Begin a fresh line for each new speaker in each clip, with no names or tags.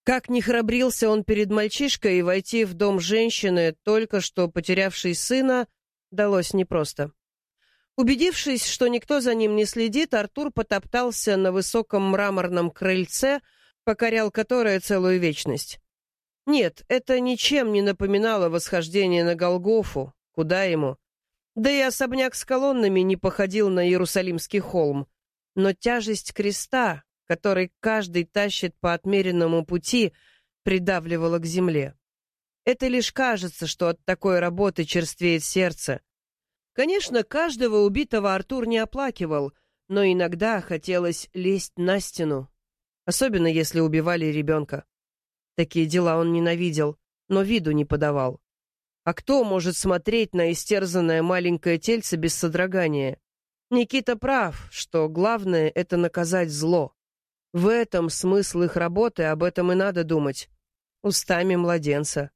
Как ни храбрился он перед мальчишкой, войти в дом женщины, только что потерявшей сына, далось непросто. Убедившись, что никто за ним не следит, Артур потоптался на высоком мраморном крыльце, покорял которое целую вечность. Нет, это ничем не напоминало восхождение на Голгофу, куда ему. Да и особняк с колоннами не походил на Иерусалимский холм. Но тяжесть креста, который каждый тащит по отмеренному пути, придавливала к земле. Это лишь кажется, что от такой работы черствеет сердце. Конечно, каждого убитого Артур не оплакивал, но иногда хотелось лезть на стену, особенно если убивали ребенка. Такие дела он ненавидел, но виду не подавал. А кто может смотреть на истерзанное маленькое тельце без содрогания? Никита прав, что главное — это наказать зло. В этом смысл их работы, об этом и надо думать. Устами младенца.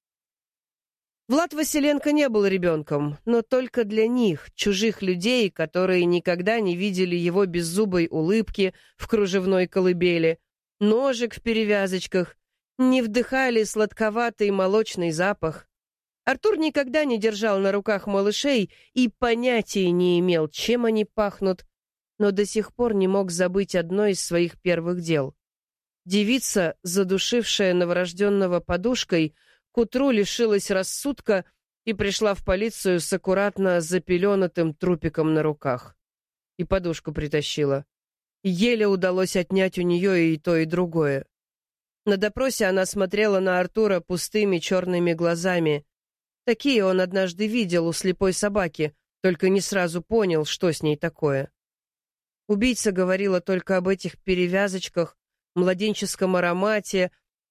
Влад Василенко не был ребенком, но только для них, чужих людей, которые никогда не видели его беззубой улыбки в кружевной колыбели, ножек в перевязочках, не вдыхали сладковатый молочный запах. Артур никогда не держал на руках малышей и понятия не имел, чем они пахнут, но до сих пор не мог забыть одно из своих первых дел. Девица, задушившая новорожденного подушкой, к утру лишилась рассудка и пришла в полицию с аккуратно запеленатым трупиком на руках. И подушку притащила. Еле удалось отнять у нее и то, и другое. На допросе она смотрела на Артура пустыми черными глазами. Такие он однажды видел у слепой собаки, только не сразу понял, что с ней такое. Убийца говорила только об этих перевязочках, младенческом аромате,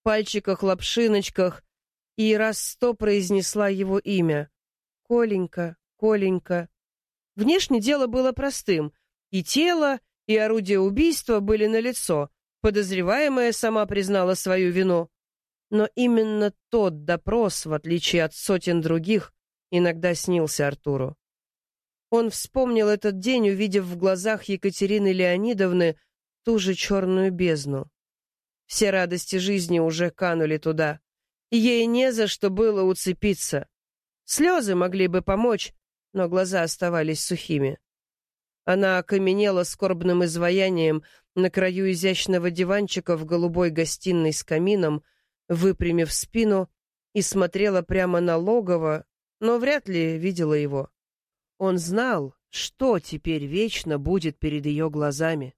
пальчиках-лапшиночках, и раз 100 произнесла его имя. Коленька, Коленька. Внешне дело было простым. И тело, и орудие убийства были налицо. Подозреваемая сама признала свою вину. Но именно тот допрос, в отличие от сотен других, иногда снился Артуру. Он вспомнил этот день, увидев в глазах Екатерины Леонидовны ту же черную бездну. Все радости жизни уже канули туда. Ей не за что было уцепиться. Слезы могли бы помочь, но глаза оставались сухими. Она окаменела скорбным изваянием на краю изящного диванчика в голубой гостиной с камином, выпрямив спину, и смотрела прямо на логово, но вряд ли видела его. Он знал, что теперь вечно будет перед ее глазами.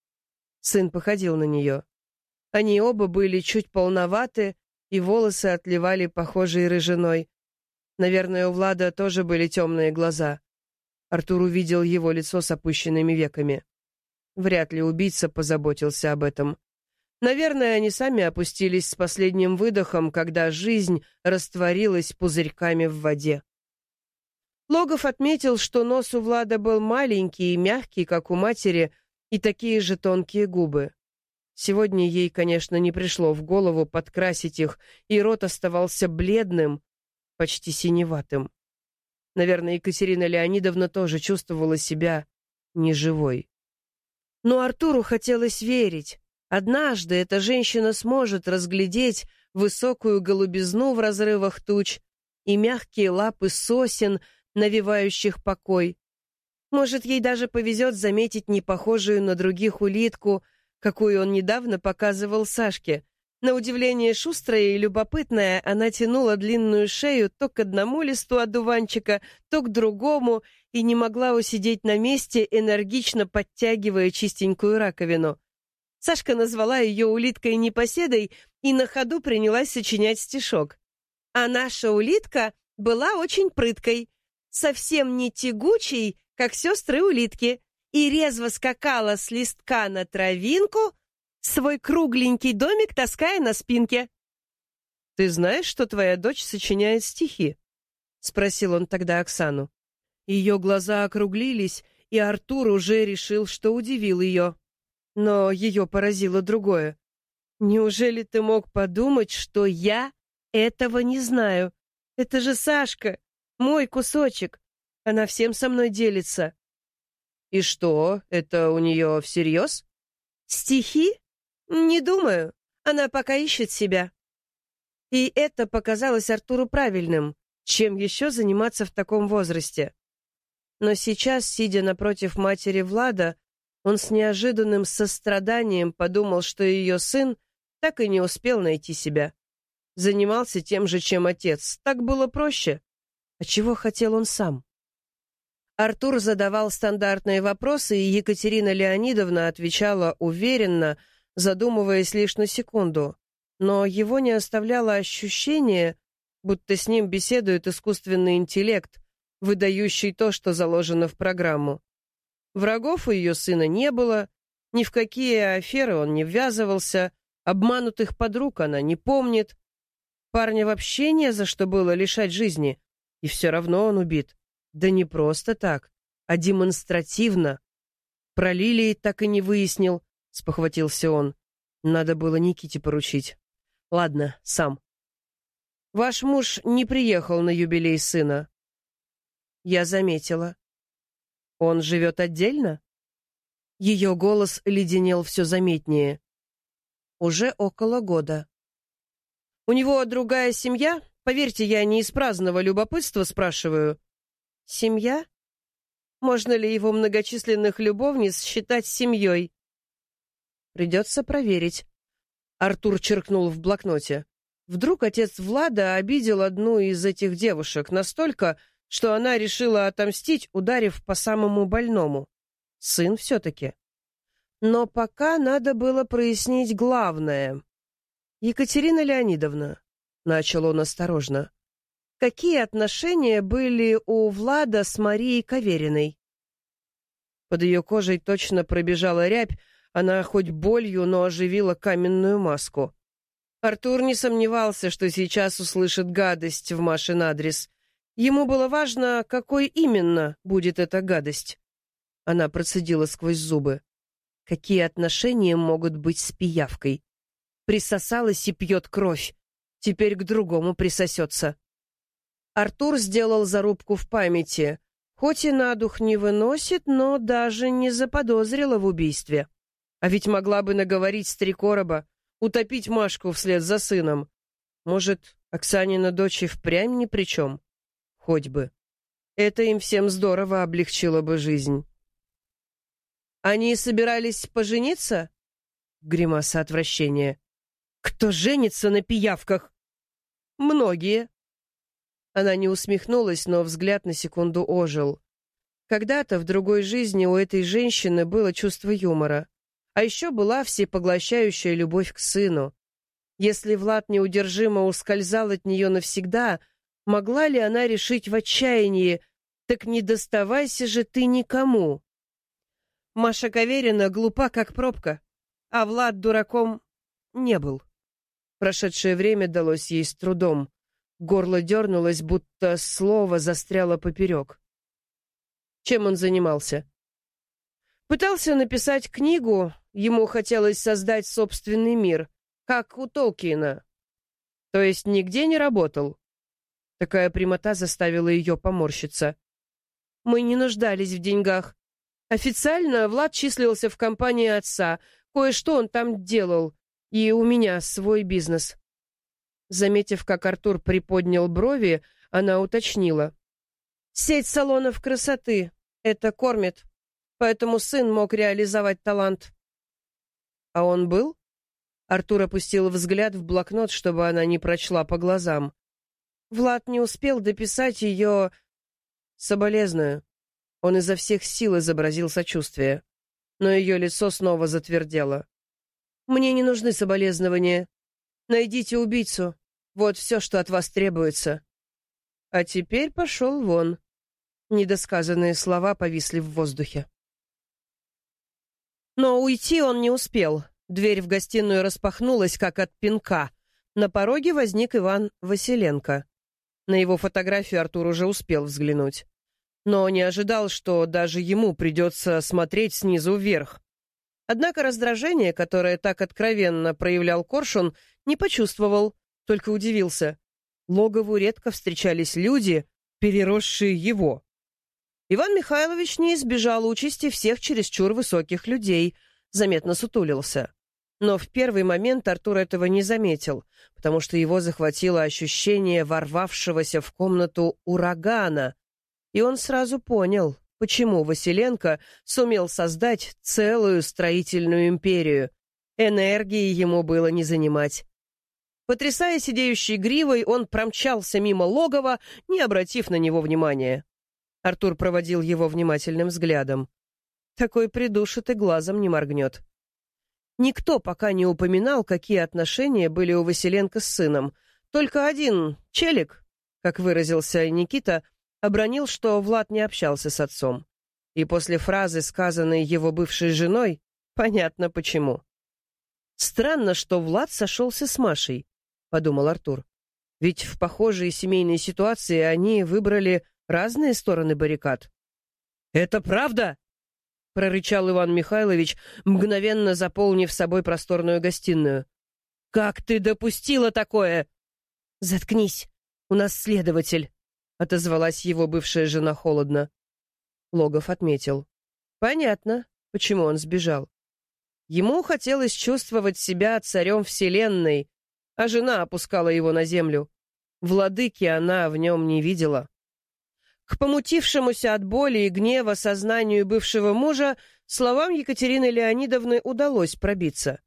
Сын походил на нее. Они оба были чуть полноваты, и волосы отливали похожей рыжиной. Наверное, у Влада тоже были темные глаза. Артур увидел его лицо с опущенными веками. Вряд ли убийца позаботился об этом. Наверное, они сами опустились с последним выдохом, когда жизнь растворилась пузырьками в воде. Логов отметил, что нос у Влада был маленький и мягкий, как у матери, и такие же тонкие губы. Сегодня ей, конечно, не пришло в голову подкрасить их, и рот оставался бледным, почти синеватым. Наверное, Екатерина Леонидовна тоже чувствовала себя неживой. Но Артуру хотелось верить. Однажды эта женщина сможет разглядеть высокую голубизну в разрывах туч и мягкие лапы сосен, навевающих покой. Может, ей даже повезет заметить непохожую на других улитку, какую он недавно показывал Сашке. На удивление шустрая и любопытная, она тянула длинную шею то к одному листу одуванчика, то к другому, и не могла усидеть на месте, энергично подтягивая чистенькую раковину. Сашка назвала ее улиткой-непоседой и на ходу принялась сочинять стишок. А наша улитка была очень прыткой, совсем не тягучей, как сестры-улитки, и резво скакала с листка на травинку, свой кругленький домик таская на спинке. «Ты знаешь, что твоя дочь сочиняет стихи?» — спросил он тогда Оксану. Ее глаза округлились, и Артур уже решил, что удивил ее. Но ее поразило другое. «Неужели ты мог подумать, что я этого не знаю? Это же Сашка, мой кусочек. Она всем со мной делится». «И что, это у нее всерьез?» «Стихи? Не думаю. Она пока ищет себя. И это показалось Артуру правильным. Чем еще заниматься в таком возрасте? Но сейчас, сидя напротив матери Влада, он с неожиданным состраданием подумал, что ее сын так и не успел найти себя. Занимался тем же, чем отец. Так было проще. А чего хотел он сам? Артур задавал стандартные вопросы, и Екатерина Леонидовна отвечала уверенно, задумываясь лишь на секунду. Но его не оставляло ощущение, будто с ним беседует искусственный интеллект, выдающий то, что заложено в программу. Врагов у ее сына не было, ни в какие аферы он не ввязывался, обманутых подруг она не помнит. Парня вообще не за что было лишать жизни, и все равно он убит. Да не просто так, а демонстративно. Про Лилии так и не выяснил, спохватился он. Надо было Никите поручить. Ладно, сам. Ваш муж не приехал на юбилей сына. Я заметила. Он живет отдельно? Ее голос леденел все заметнее. Уже около года. У него другая семья? Поверьте, я не из праздного любопытства спрашиваю. Семья? Можно ли его многочисленных любовниц считать семьей? Придется проверить. Артур черкнул в блокноте. Вдруг отец Влада обидел одну из этих девушек настолько, что она решила отомстить, ударив по самому больному. Сын все-таки. Но пока надо было прояснить главное. «Екатерина Леонидовна», — начал он осторожно, — «какие отношения были у Влада с Марией Кавериной?» Под ее кожей точно пробежала рябь, она хоть болью, но оживила каменную маску. Артур не сомневался, что сейчас услышит гадость в Машин адрес. Ему было важно, какой именно будет эта гадость. Она процедила сквозь зубы. Какие отношения могут быть с пиявкой? Присосалась и пьет кровь. Теперь к другому присосется. Артур сделал зарубку в памяти. Хоть и на дух не выносит, но даже не заподозрила в убийстве. А ведь могла бы наговорить с 3 короба, утопить Машку вслед за сыном. Может, Оксанина дочь и впрямь ни при чем? Хоть бы. Это им всем здорово облегчило бы жизнь. Они собирались пожениться? Гримаса отвращения. Кто женится на пиявках? Многие. Она не усмехнулась, но взгляд на секунду ожил. Когда-то в другой жизни у этой женщины было чувство юмора. А еще была всепоглощающая любовь к сыну. Если Влад неудержимо ускользал от нее навсегда, могла ли она решить в отчаянии: «Так не доставайся же ты никому». Маша Каверина глупа, как пробка, а Влад дураком не был. Прошедшее время далось ей с трудом. Горло дернулось, будто слово застряло поперек. Чем он занимался? Пытался написать книгу, ему хотелось создать собственный мир, как у Толкиена. То есть нигде не работал. Такая прямота заставила ее поморщиться. Мы не нуждались в деньгах. Официально Влад числился в компании отца. Кое-что он там делал. И у меня свой бизнес. Заметив, как Артур приподнял брови, она уточнила. Сеть салонов красоты. Это кормит. Поэтому сын мог реализовать талант. А он был? Артур опустил взгляд в блокнот, чтобы она не прочла по глазам. Влад не успел дописать ее... Соболезную. Он изо всех сил изобразил сочувствие. Но ее лицо снова затвердело. «Мне не нужны соболезнования. Найдите убийцу. Вот все, что от вас требуется». А теперь пошел вон. Недосказанные слова повисли в воздухе. Но уйти он не успел. Дверь в гостиную распахнулась, как от пинка. На пороге возник Иван Василенко. На его фотографию Артур уже успел взглянуть. Но не ожидал, что даже ему придется смотреть снизу вверх. Однако раздражение, которое так откровенно проявлял Коршун, не почувствовал, только удивился. Логову редко встречались люди, переросшие его. Иван Михайлович не избежал участи всех чересчур высоких людей, заметно сутулился. Но в первый момент Артур этого не заметил, потому что его захватило ощущение ворвавшегося в комнату урагана, и он сразу понял, почему Василенко сумел создать целую строительную империю. Энергии ему было не занимать. Потрясая сидеющей гривой, он промчался мимо логова, не обратив на него внимания. Артур проводил его внимательным взглядом. Такой придушит и глазом не моргнет. Никто пока не упоминал, какие отношения были у Василенко с сыном. Только один челик, как выразился Никита, обронил, что Влад не общался с отцом. И после фразы, сказанной его бывшей женой, понятно почему. «Странно, что Влад сошелся с Машей», — подумал Артур. «Ведь в похожей семейной ситуации они выбрали разные стороны баррикад». «Это правда?» — прорычал Иван Михайлович, мгновенно заполнив собой просторную гостиную. «Как ты допустила такое?» «Заткнись, у нас следователь», — отозвалась его бывшая жена холодно. Логов отметил. «Понятно, почему он сбежал. Ему хотелось чувствовать себя царем вселенной, а жена опускала его на землю. Владыки она в нем не видела». К помутившемуся от боли и гнева сознанию бывшего мужа словам Екатерины Леонидовны удалось пробиться.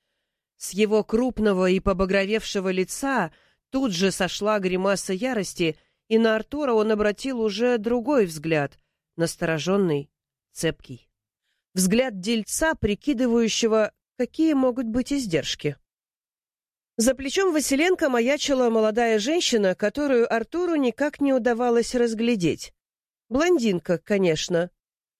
С его крупного и побагровевшего лица тут же сошла гримаса ярости, и на Артура он обратил уже другой взгляд, настороженный, цепкий. Взгляд дельца, прикидывающего, какие могут быть издержки. За плечом Василенко маячила молодая женщина, которую Артуру никак не удавалось разглядеть. Блондинка, конечно.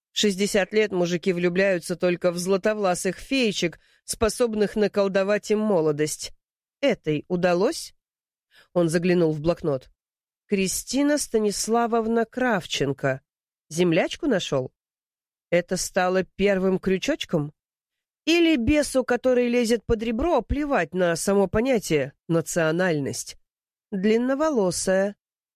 60 лет мужики влюбляются только в златовласых феечек, способных наколдовать им молодость. Этой удалось? Он заглянул в блокнот. Кристина Станиславовна Кравченко. Землячку нашел? Это стало первым крючочком? Или бесу, который лезет под ребро, плевать на само понятие «национальность»? Длинноволосая.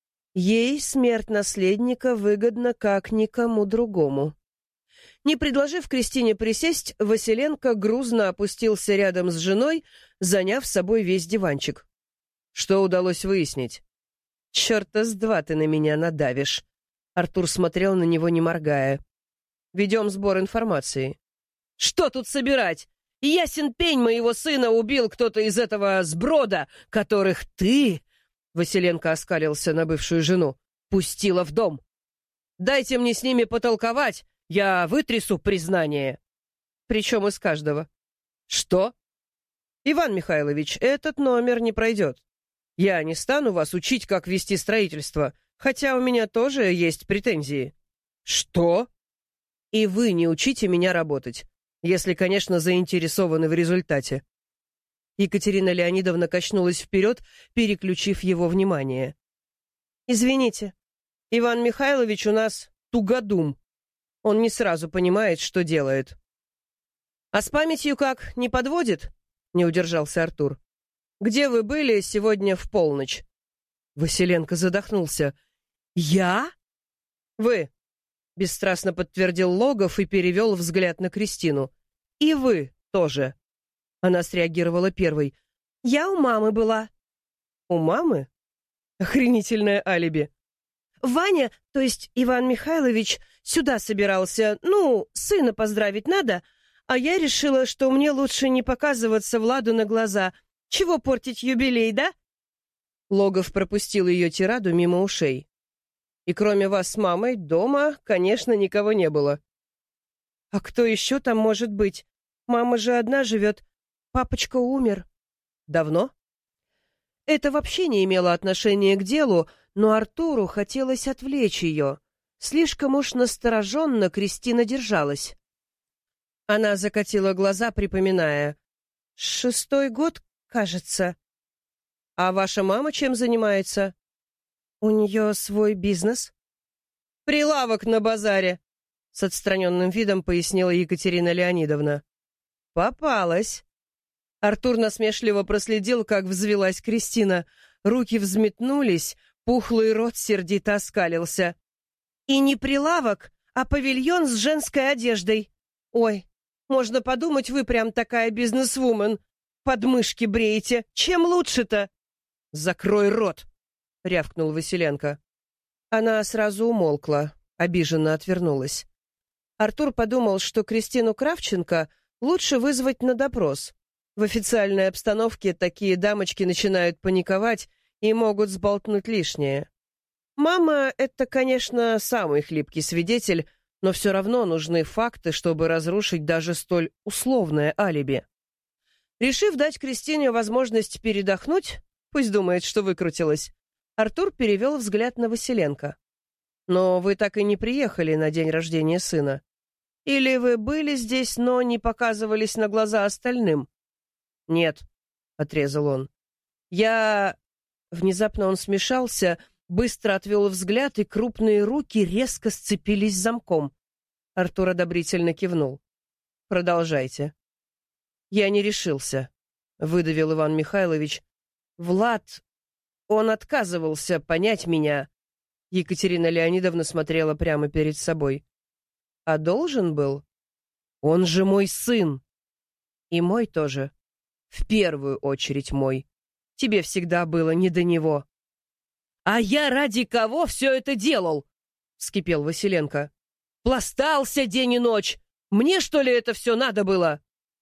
Ей смерть наследника выгодна как никому другому. Не предложив Кристине присесть, Василенко грузно опустился рядом с женой, заняв с собой весь диванчик. Что удалось выяснить? «Черта с два ты на меня надавишь». Артур смотрел на него, не моргая. «Ведем сбор информации». «Что тут собирать? Ясен пень, моего сына убил кто-то из этого сброда, которых ты...» Василенко оскалился на бывшую жену. «Пустила в дом. Дайте мне с ними потолковать, я вытрясу признание». «Причем из каждого». «Что?» «Иван Михайлович, этот номер не пройдет. Я не стану вас учить, как вести строительство, хотя у меня тоже есть претензии». «Что?» «И вы не учите меня работать. Если, конечно, заинтересованы в результате». Екатерина Леонидовна качнулась вперед, переключив его внимание. «Извините, Иван Михайлович у нас тугодум. Он не сразу понимает, что делает». «А с памятью как, не подводит?» — не удержался Артур. «Где вы были сегодня в полночь?» Василенко задохнулся. «Я?» «Вы», — бесстрастно подтвердил Логов и перевел взгляд на Кристину. «И вы тоже». Она среагировала первой. «Я у мамы была». «У мамы?» Охренительное алиби. «Ваня, то есть Иван Михайлович, сюда собирался, сына поздравить надо, а я решила, что мне лучше не показываться Владу на глаза. Чего портить юбилей, да?» Логов пропустил ее тираду мимо ушей. «И кроме вас с мамой, дома, конечно, никого не было». «А кто еще там может быть? Мама же одна живет. Папочка умер». «Давно?» Это вообще не имело отношения к делу, но Артуру хотелось отвлечь ее. Слишком уж настороженно Кристина держалась. Она закатила глаза, припоминая. «6-й год, кажется». «А ваша мама чем занимается?» «У нее свой бизнес». «Прилавок на базаре», — с отстраненным видом пояснила Екатерина Леонидовна. «Попалась». Артур насмешливо проследил, как взвилась Кристина. Руки взметнулись, пухлый рот сердито оскалился. «И не прилавок, а павильон с женской одеждой. Ой, Можно подумать, вы прям такая бизнесвумен. Подмышки бреете. Чем лучше-то? Закрой рот, рявкнул Василенко. Она сразу умолкла, обиженно отвернулась. Артур подумал, что Кристину Кравченко лучше вызвать на допрос. В официальной обстановке такие дамочки начинают паниковать и могут сболтнуть лишнее. Мама — это, конечно, самый хлипкий свидетель, но все равно нужны факты, чтобы разрушить даже столь условное алиби. Решив дать Кристине возможность передохнуть, пусть думает, что выкрутилась, Артур перевел взгляд на Василенко. «Но вы так и не приехали на день рождения сына. Или вы были здесь, но не показывались на глаза остальным?» «Нет», — отрезал он. Внезапно он смешался, быстро отвел взгляд, и крупные руки резко сцепились замком. Артур одобрительно кивнул. «Продолжайте». «Я не решился», — выдавил Иван Михайлович. «Влад, он отказывался понять меня». Екатерина Леонидовна смотрела прямо перед собой. «А должен был? Он же мой сын. И мой тоже. В первую очередь мой. Тебе всегда было не до него». «А я ради кого все это делал?» — вскипел Василенко. «Пластался день и ночь. Мне, что ли, это все надо было?»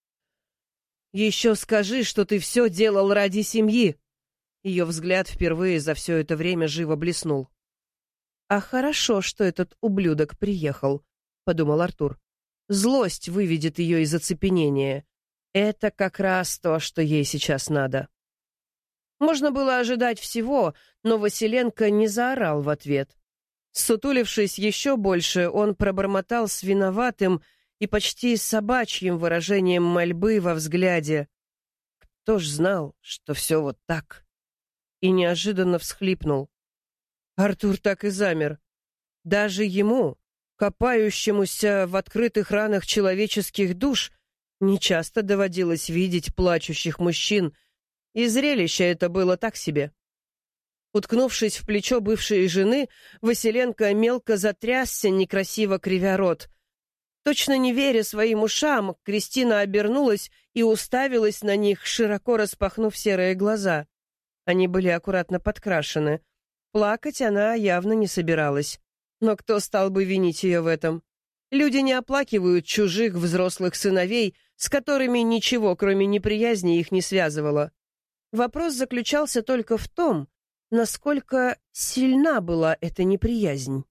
«Еще скажи, что ты все делал ради семьи». Ее взгляд впервые за все это время живо блеснул. «А хорошо, что этот ублюдок приехал», — подумал Артур. «Злость выведет ее из оцепенения. Это как раз то, что ей сейчас надо». Можно было ожидать всего, но Василенко не заорал в ответ. Сутулившись еще больше, он пробормотал с виноватым и почти собачьим выражением мольбы во взгляде. Кто ж знал, что все вот так? И неожиданно всхлипнул. Артур так и замер. Даже ему, копающемуся в открытых ранах человеческих душ, нечасто доводилось видеть плачущих мужчин, и зрелище это было так себе. Уткнувшись в плечо бывшей жены, Василенко мелко затрясся, некрасиво кривя рот. Точно не веря своим ушам, Кристина обернулась и уставилась на них, широко распахнув серые глаза. Они были аккуратно подкрашены. Плакать она явно не собиралась. Но кто стал бы винить ее в этом? Люди не оплакивают чужих взрослых сыновей, с которыми ничего, кроме неприязни, их не связывало. Вопрос заключался только в том, насколько сильна была эта неприязнь.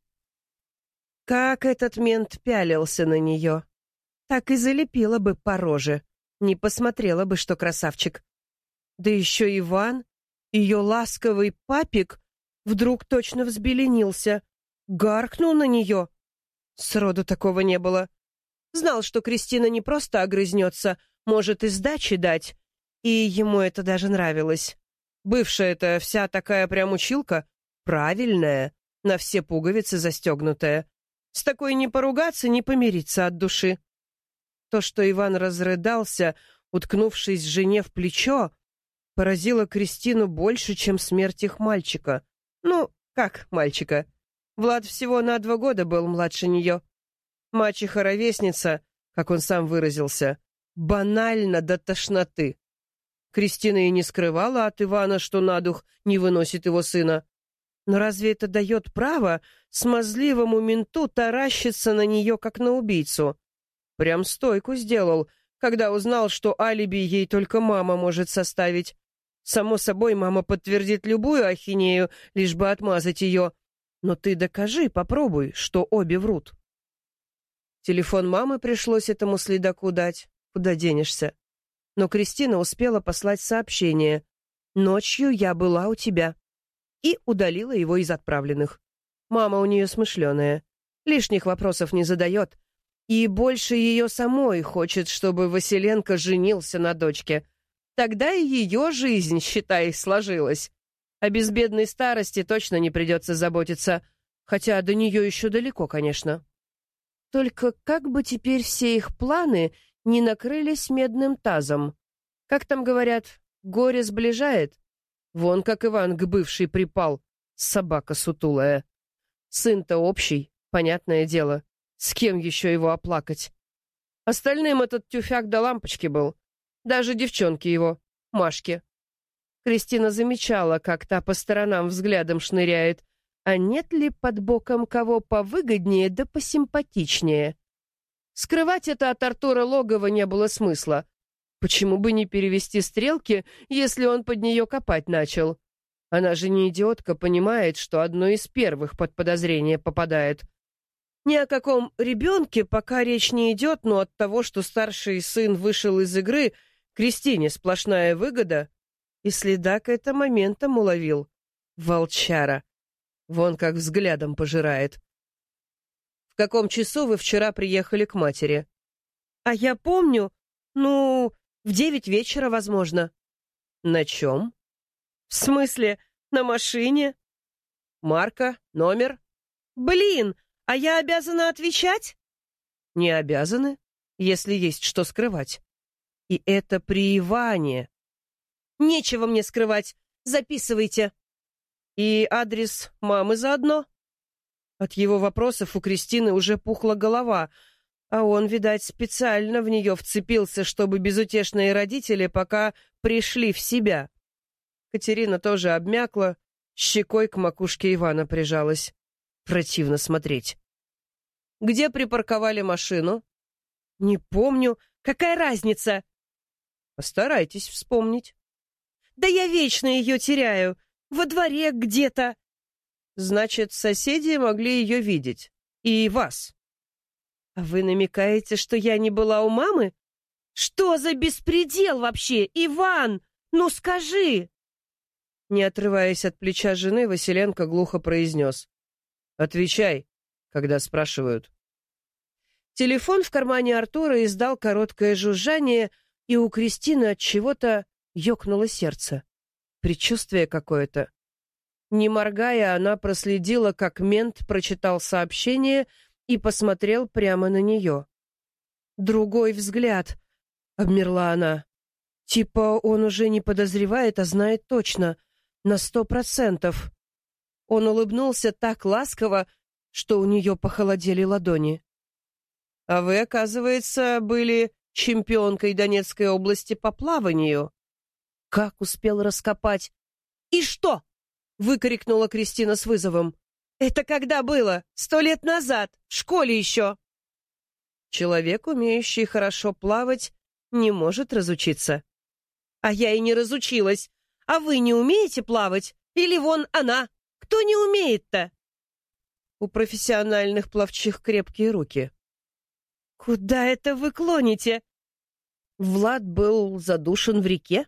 Как этот мент пялился на нее. Так и залепила бы по роже, не посмотрела бы, что красавчик. Да еще Иван, ее ласковый папик, вдруг точно взбеленился, гаркнул на нее. Сроду такого не было. Знал, что Кристина не просто огрызнется, может и сдачи дать, и ему это даже нравилось. Бывшая-то вся такая прям училка, правильная, на все пуговицы застегнутая. С такой не поругаться, не помириться от души. То, что Иван разрыдался, уткнувшись жене в плечо, поразило Кристину больше, чем смерть их мальчика. Ну, как мальчика? Влад всего на 2 года был младше нее. Мачеха-ровесница, как он сам выразился, банально до тошноты. Кристина и не скрывала от Ивана, что на дух не выносит его сына. Но разве это дает право смазливому менту таращиться на нее, как на убийцу? Прям стойку сделал, когда узнал, что алиби ей только мама может составить. Само собой, мама подтвердит любую ахинею, лишь бы отмазать ее. Но ты докажи, попробуй, что обе врут. Телефон мамы пришлось этому следаку дать. Куда денешься? Но Кристина успела послать сообщение: «Ночью я была у тебя», и удалила его из отправленных. Мама у нее смышленая, лишних вопросов не задает, и больше ее самой хочет, чтобы Василенко женился на дочке. Тогда и ее жизнь, считай, сложилась. О безбедной старости точно не придется заботиться, хотя до нее еще далеко, конечно. Только как бы теперь все их планы не накрылись медным тазом? Как там говорят, горе сближает? Вон как Иван к бывшей припал, собака сутулая. Сын-то общий, понятное дело. С кем еще его оплакать? Остальным этот тюфяк до лампочки был. Даже девчонки его, Машке. Кристина замечала, как та по сторонам взглядом шныряет. А нет ли под боком кого повыгоднее да посимпатичнее? Скрывать это от Артура Логова не было смысла. Почему бы не перевести стрелки, если он под нее копать начал? Она же не идиотка, понимает, что одно из первых под подозрение попадает. Ни о каком ребенке пока речь не идет, но от того, что старший сын вышел из игры, Кристине сплошная выгода. И следак это моментом уловил. Волчара. Вон как взглядом пожирает. В каком часу вы вчера приехали к матери? А я помню, в 9 вечера, возможно. На чем? В смысле, на машине? Марка, номер? Блин, а я обязана отвечать? Не обязаны, если есть что скрывать. И это при Иване. Нечего мне скрывать, записывайте. И адрес мамы заодно? От его вопросов у Кристины уже пухла голова, а он, видать, специально в нее вцепился, чтобы безутешные родители пока пришли в себя. Катерина тоже обмякла, щекой к макушке Ивана прижалась. Противно смотреть. Где припарковали машину? Не помню. Какая разница? Постарайтесь вспомнить. Да я вечно ее теряю. Во дворе где-то. Значит, соседи могли ее видеть. И вас. А вы намекаете, что я не была у мамы? Что за беспредел вообще, Иван? Ну скажи! Не отрываясь от плеча жены, Василенко глухо произнес. Отвечай, когда спрашивают. Телефон в кармане Артура издал короткое жужжание, и у Кристины от чего-то ёкнуло сердце. Предчувствие какое-то. Не моргая, она проследила, как мент прочитал сообщение и посмотрел прямо на нее. «Другой взгляд», — обмерла она. «Типа он уже не подозревает, а знает точно, на 100%. Он улыбнулся так ласково, что у нее похолодели ладони. «А вы, оказывается, были чемпионкой Донецкой области по плаванию». «Как успел раскопать?» «И что?» — выкрикнула Кристина с вызовом. «Это когда было? 100 лет назад, в школе еще». Человек, умеющий хорошо плавать, не может разучиться. «А я и не разучилась. А вы не умеете плавать? Или вон она? Кто не умеет-то?» У профессиональных пловчих крепкие руки. «Куда это вы клоните?» Влад был задушен в реке?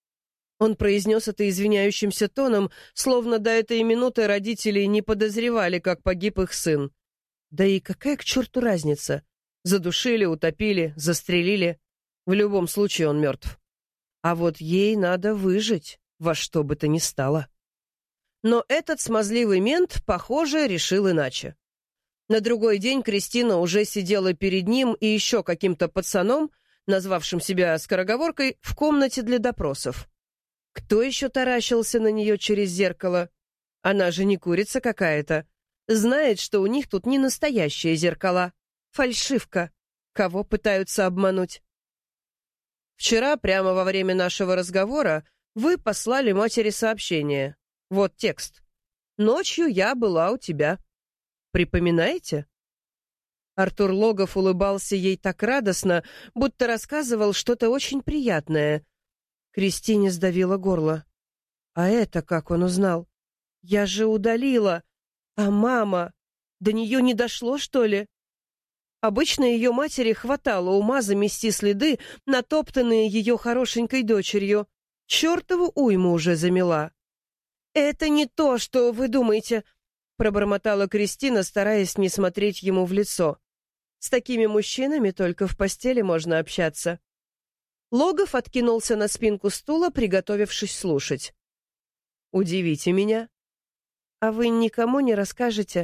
Он произнес это извиняющимся тоном, словно до этой минуты родители не подозревали, как погиб их сын. Да и какая к черту разница? Задушили, утопили, застрелили. В любом случае он мертв. А вот ей надо выжить, во что бы то ни стало. Но этот смазливый мент, похоже, решил иначе. На другой день Кристина уже сидела перед ним и еще каким-то пацаном, назвавшим себя скороговоркой, в комнате для допросов. Кто еще таращился на нее через зеркало? Она же не курица какая-то. Знает, что у них тут не настоящие зеркала. Фальшивка. Кого пытаются обмануть? Вчера, прямо во время нашего разговора, вы послали матери сообщение. Вот текст. «Ночью я была у тебя». Припоминаете? Артур Логов улыбался ей так радостно, будто рассказывал что-то очень приятное. Кристине сдавило горло. А это как он узнал? Я же удалила. А мама? До нее не дошло, что ли? Обычно ее матери хватало ума замести следы, натоптанные ее хорошенькой дочерью. Чертову уйму уже замела. «Это не то, что вы думаете», — пробормотала Кристина, стараясь не смотреть ему в лицо. «С такими мужчинами только в постели можно общаться». Логов откинулся на спинку стула, приготовившись слушать. «Удивите меня. А вы никому не расскажете?»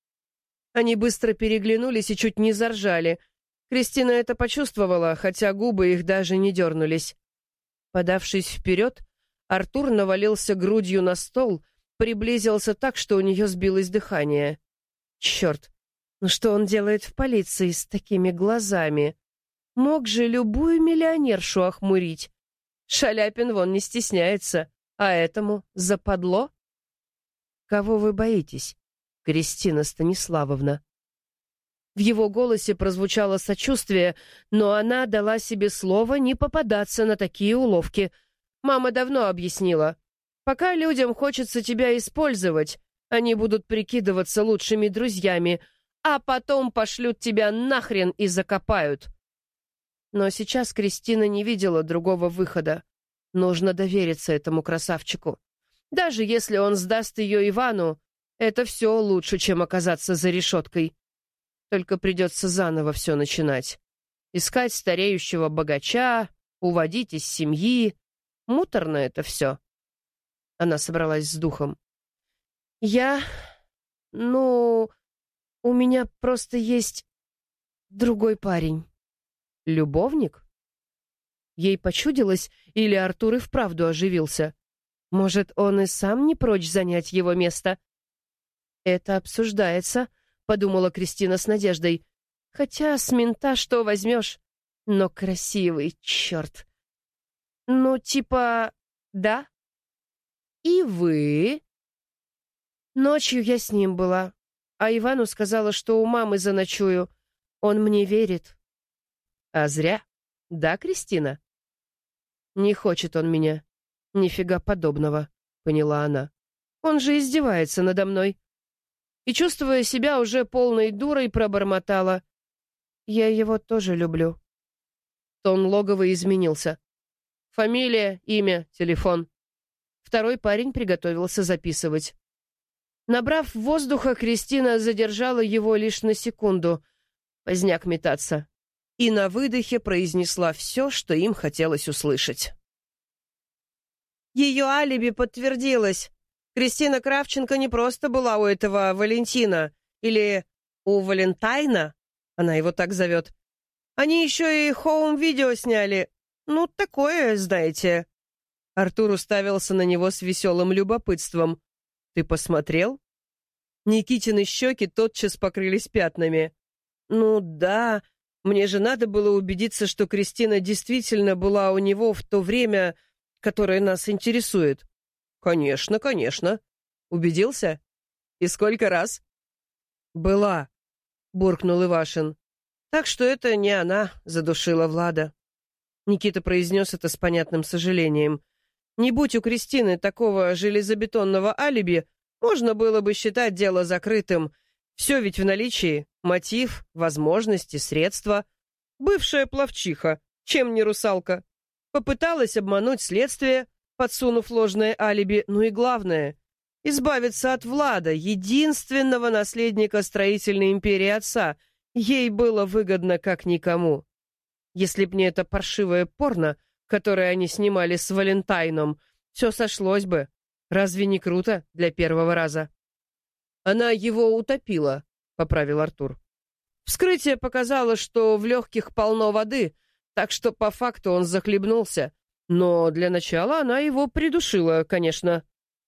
Они быстро переглянулись и чуть не заржали. Кристина это почувствовала, хотя губы их даже не дернулись. Подавшись вперед, Артур навалился грудью на стол, приблизился так, что у нее сбилось дыхание. Черт, ну что он делает в полиции с такими глазами? Мог же любую миллионершу охмурить. Шаляпин вон не стесняется, а этому западло. Кого вы боитесь, Кристина Станиславовна? В его голосе прозвучало сочувствие, но она дала себе слово не попадаться на такие уловки. Мама давно объяснила. Пока людям хочется тебя использовать, они будут прикидываться лучшими друзьями, а потом пошлют тебя нахрен и закопают. Но сейчас Кристина не видела другого выхода. Нужно довериться этому красавчику. Даже если он сдаст ее Ивану, это все лучше, чем оказаться за решеткой. Только придется заново все начинать. Искать стареющего богача, уводить из семьи. Муторно это все. Она собралась с духом. У меня просто есть другой парень. Любовник? Ей почудилось, или Артур и вправду оживился? Может, он и сам не прочь занять его место? Это обсуждается, подумала Кристина с надеждой. Хотя с мента что возьмешь? Но красивый, черт. Ну, типа, да? И вы? Ночью я с ним была, а Ивану сказала, что у мамы заночую. Он мне верит. А зря. Да, Кристина? Не хочет он меня. Нифига подобного, поняла она. Он же издевается надо мной. И, чувствуя себя уже полной дурой, пробормотала. Я его тоже люблю. Тон Логова изменился. Фамилия, имя, телефон. Второй парень приготовился записывать. Набрав воздуха, Кристина задержала его лишь на секунду. Поздняк метаться. И на выдохе произнесла все, что им хотелось услышать. Ее алиби подтвердилось. Кристина Кравченко не просто была у этого Валентина, или у Валентайна, она его так зовет. Они еще и хоум-видео сняли. Ну, такое, знаете. Артур уставился на него с веселым любопытством. «Ты посмотрел?» Никитины щеки тотчас покрылись пятнами. «Ну да, мне же надо было убедиться, что Кристина действительно была у него в то время, которое нас интересует». «Конечно, конечно. Убедился? И сколько раз?» «Была», — буркнул Ивашин. «Так что это не она задушила Влада». Никита произнес это с понятным сожалением. Не будь у Кристины такого железобетонного алиби, можно было бы считать дело закрытым. Все ведь в наличии. Мотив, возможности, средства. Бывшая пловчиха, чем не русалка. Попыталась обмануть следствие, подсунув ложное алиби, ну и главное — избавиться от Влада, единственного наследника строительной империи отца. Ей было выгодно как никому. Если б не это паршивое порно, которое они снимали с Валентайном, все сошлось бы. Разве не круто для первого раза? Она его утопила, поправил Артур. Вскрытие показало, что в легких полно воды, так что по факту он захлебнулся. Но для начала она его придушила, конечно.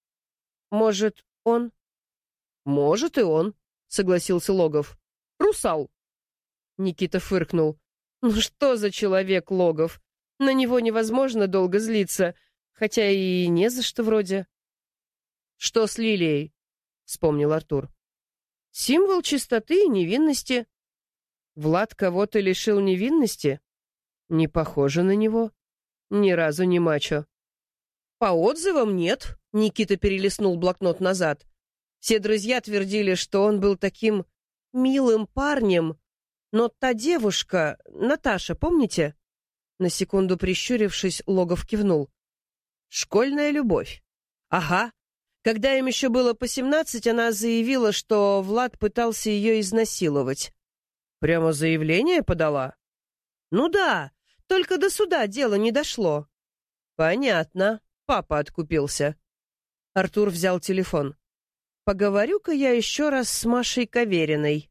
Может, он? Может, и он, согласился Логов. Русал. Никита фыркнул. Ну что за человек Логов? На него невозможно долго злиться, хотя и не за что вроде. Что с Лилией? Вспомнил Артур. Символ чистоты и невинности. Влад кого-то лишил невинности? Не похоже на него. Ни разу не мачо. По отзывам нет. Никита перелистнул блокнот назад. Все друзья твердили, что он был таким милым парнем. Но та девушка, Наташа, помните? На секунду прищурившись, Логов кивнул. Школьная любовь. Ага. Когда им еще было по 17, она заявила, что Влад пытался ее изнасиловать. Прямо заявление подала? Ну да, только до суда дело не дошло. Понятно. Папа откупился. Артур взял телефон. Поговорю-ка я еще раз с Машей Кавериной.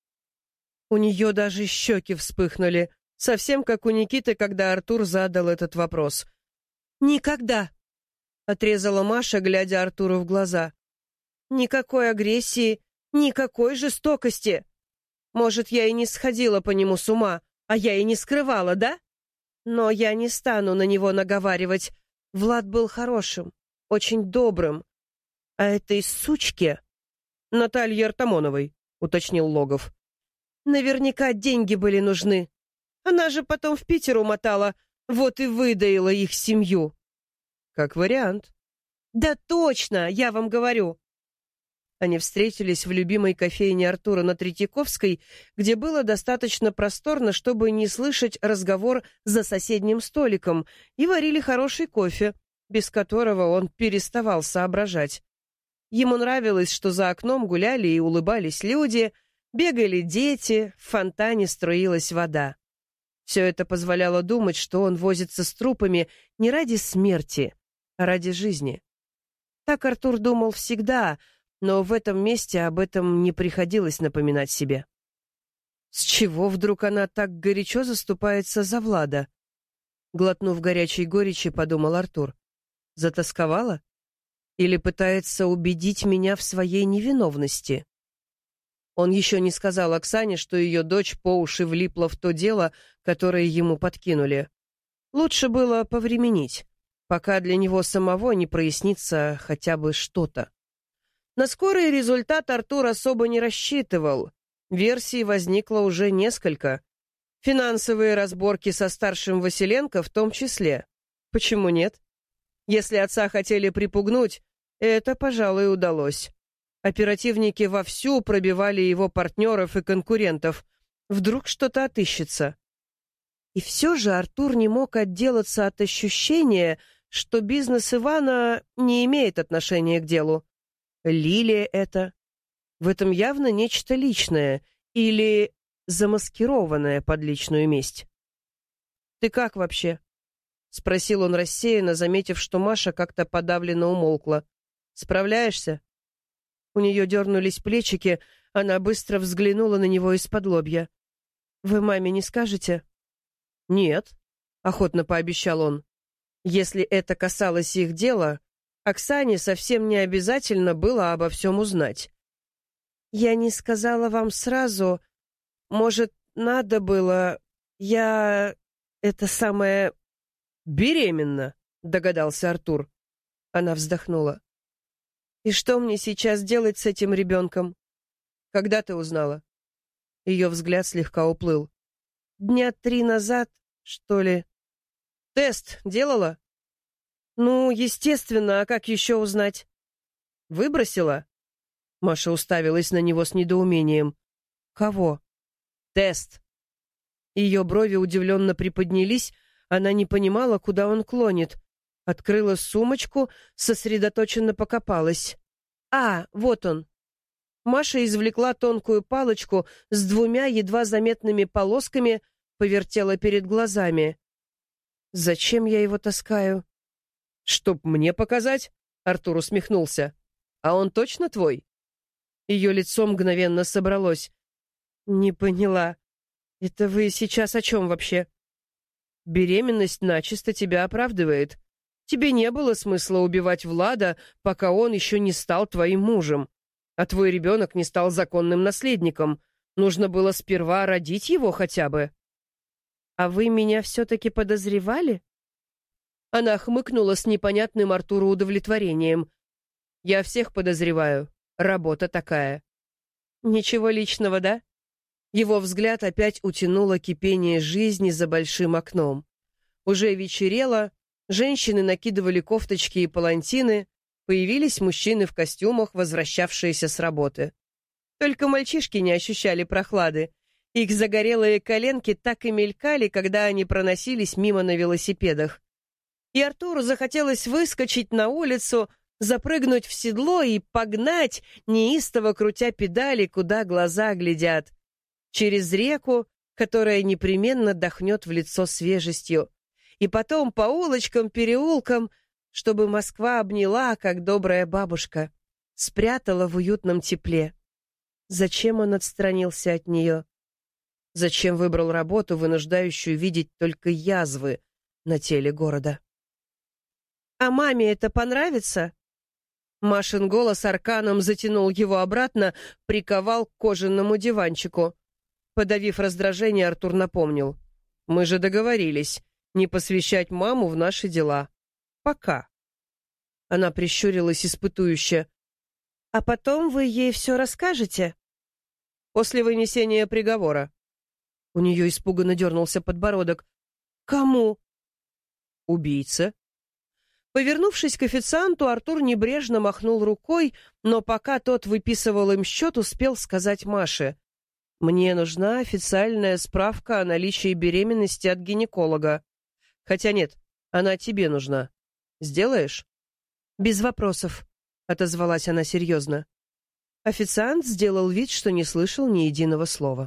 У нее даже щеки вспыхнули, совсем как у Никиты, когда Артур задал этот вопрос. «Никогда!» — отрезала Маша, глядя Артуру в глаза. «Никакой агрессии, никакой жестокости. Может, я и не сходила по нему с ума, А я и не скрывала, да? Но я не стану на него наговаривать. Влад был хорошим, очень добрым. А этой сучке... Наталье Артамоновой, уточнил Логов. Наверняка деньги были нужны. Она же потом в Питер умотала, вот и выдаила их семью. Как вариант. Да точно, я вам говорю. Они встретились в любимой кофейне Артура на Третьяковской, где было достаточно просторно, чтобы не слышать разговор за соседним столиком, и варили хороший кофе, без которого он переставал соображать. Ему нравилось, что за окном гуляли и улыбались люди, бегали дети, в фонтане струилась вода. Все это позволяло думать, что он возится с трупами не ради смерти, а ради жизни. Так Артур думал всегда, но в этом месте об этом не приходилось напоминать себе. С чего вдруг она так горячо заступается за Влада? Глотнув горячей горечи, подумал Артур. Затасковала? Или пытается убедить меня в своей невиновности? Он еще не сказал Оксане, что ее дочь по уши влипла в то дело, которое ему подкинули. Лучше было повременить, пока для него самого не прояснится хотя бы что-то. На скорый результат Артур особо не рассчитывал. Версий возникло уже несколько. Финансовые разборки со старшим Василенко в том числе. Почему нет? Если отца хотели припугнуть, это, пожалуй, удалось. Оперативники вовсю пробивали его партнеров и конкурентов. Вдруг что-то отыщется. И все же Артур не мог отделаться от ощущения, что бизнес Ивана не имеет отношения к делу. Лилия это? В этом явно нечто личное или замаскированное под личную месть. «Ты как вообще?» — спросил он рассеянно, заметив, что Маша как-то подавленно умолкла. «Справляешься?» У нее дернулись плечики, она быстро взглянула на него из-под лобья. «Вы маме не скажете?» «Нет», — охотно пообещал он. Если это касалось их дела, Оксане совсем не обязательно было обо всем узнать. «Я не сказала вам сразу. Может, надо было... Я... это самое... беременна», — догадался Артур. Она вздохнула. «И что мне сейчас делать с этим ребенком?» «Когда ты узнала?» Ее взгляд слегка уплыл. 3 дня назад, что ли. «Тест делала?» «Ну, естественно, а как еще узнать?» «Выбросила?» Маша уставилась на него с недоумением. «Кого?» «Тест». Ее брови удивленно приподнялись, она не понимала, куда он клонит. Открыла сумочку, сосредоточенно покопалась. «А, вот он». Маша извлекла тонкую палочку с 2 едва заметными полосками, повертела перед глазами. «Зачем я его таскаю?» «Чтоб мне показать?» — Артур усмехнулся. «А он точно твой?» Ее лицо мгновенно собралось. «Не поняла. Это вы сейчас о чем вообще?» «Беременность начисто тебя оправдывает. Тебе не было смысла убивать Влада, пока он еще не стал твоим мужем. А твой ребенок не стал законным наследником. Нужно было сперва родить его хотя бы». «А вы меня все-таки подозревали?» Она хмыкнула с непонятным Артуру удовлетворением. «Я всех подозреваю. Работа такая». «Ничего личного, да?» Его взгляд опять утянуло кипение жизни за большим окном. Уже вечерело, женщины накидывали кофточки и палантины, появились мужчины в костюмах, возвращавшиеся с работы. Только мальчишки не ощущали прохлады. Их загорелые коленки так и мелькали, когда они проносились мимо на велосипедах. И Артуру захотелось выскочить на улицу, запрыгнуть в седло и погнать, неистово крутя педали, куда глаза глядят. Через реку, которая непременно дохнет в лицо свежестью. И потом по улочкам, переулкам, чтобы Москва обняла, как добрая бабушка, спрятала в уютном тепле. Зачем он отстранился от нее? Зачем выбрал работу, вынуждающую видеть только язвы на теле города? «А маме это понравится?» Машин голос арканом затянул его обратно, приковал к кожаному диванчику. Подавив раздражение, Артур напомнил. Мы же договорились не посвящать маму в наши дела. Пока». Она прищурилась испытующе. «А потом вы ей все расскажете?» «После вынесения приговора». У нее испуганно дернулся подбородок. «Кому?» «Убийца». Повернувшись к официанту, Артур небрежно махнул рукой, но пока тот выписывал им счет, успел сказать Маше: «Мне нужна официальная справка о наличии беременности от гинеколога. Хотя нет, она тебе нужна. Сделаешь?» «Без вопросов», — отозвалась она серьезно. Официант сделал вид, что не слышал ни единого слова.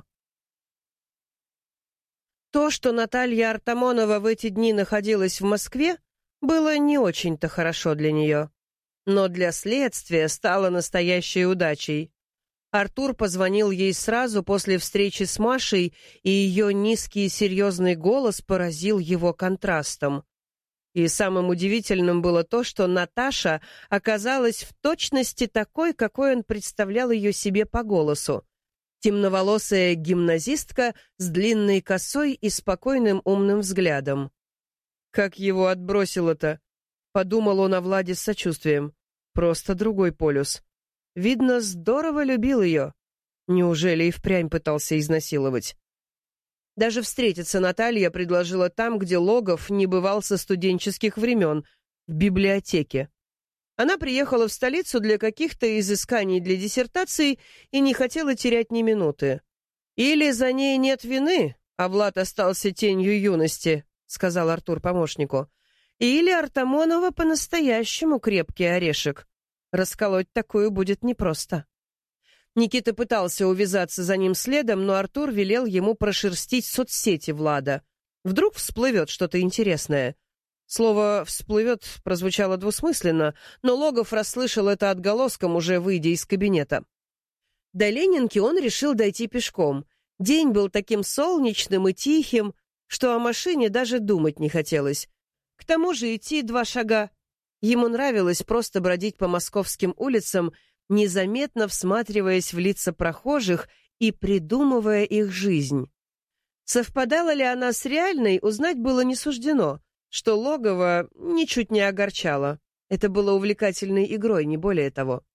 То, что Наталья Артамонова в эти дни находилась в Москве, было не очень-то хорошо для нее. Но для следствия стало настоящей удачей. Артур позвонил ей сразу после встречи с Машей, и ее низкий и серьезный голос поразил его контрастом. И самым удивительным было то, что Наташа оказалась в точности такой, какой он представлял ее себе по голосу. Темноволосая гимназистка с длинной косой и спокойным умным взглядом. «Как его отбросило-то?» — подумал он о Владе с сочувствием. «Просто другой полюс. Видно, здорово любил ее. Неужели и впрямь пытался изнасиловать?» Даже встретиться Наталья предложила там, где Логов не бывал со студенческих времен, в библиотеке. Она приехала в столицу для каких-то изысканий для диссертации и не хотела терять ни минуты. «Или за ней нет вины, а Влад остался тенью юности», — сказал Артур помощнику. «Или Артамонова по-настоящему крепкий орешек. Расколоть такую будет непросто». Никита пытался увязаться за ним следом, но Артур велел ему прошерстить соцсети Влада. Вдруг всплывет что-то интересное. Слово «всплывет» прозвучало двусмысленно, но Логов расслышал это отголоском, уже выйдя из кабинета. До Ленинки он решил дойти пешком. День был таким солнечным и тихим, что о машине даже думать не хотелось. К тому же идти 2 шага. Ему нравилось просто бродить по московским улицам, незаметно всматриваясь в лица прохожих и придумывая их жизнь. Совпадала ли она с реальной, узнать было не суждено, что Логова ничуть не огорчало. Это было увлекательной игрой, не более того.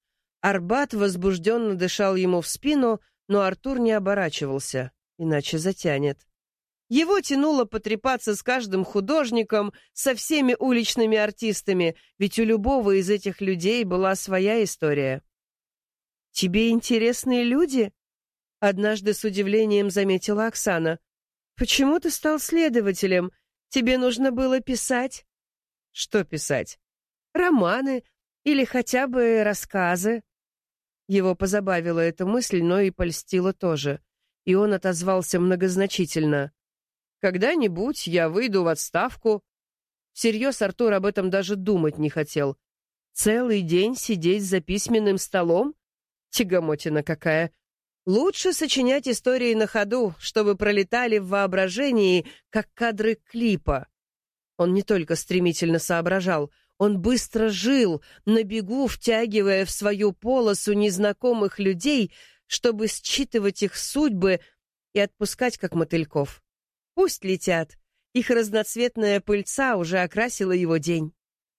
Арбат возбужденно дышал ему в спину, но Артур не оборачивался, иначе затянет. Его тянуло потрепаться с каждым художником, со всеми уличными артистами, ведь у любого из этих людей была своя история. «Тебе интересные люди?» — однажды с удивлением заметила Оксана. «Почему ты стал следователем? Тебе нужно было писать». «Что писать?» «Романы или хотя бы рассказы». Его позабавила эта мысль, но и польстила тоже. И он отозвался многозначительно. «Когда-нибудь я выйду в отставку». Всерьез Артур об этом даже думать не хотел. Целый день сидеть за письменным столом? Тягомотина какая. Лучше сочинять истории на ходу, чтобы пролетали в воображении, как кадры клипа. Он не только стремительно соображал, он быстро жил, на бегу втягивая в свою полосу незнакомых людей, чтобы считывать их судьбы и отпускать, как мотыльков. Пусть летят. Их разноцветная пыльца уже окрасила его день.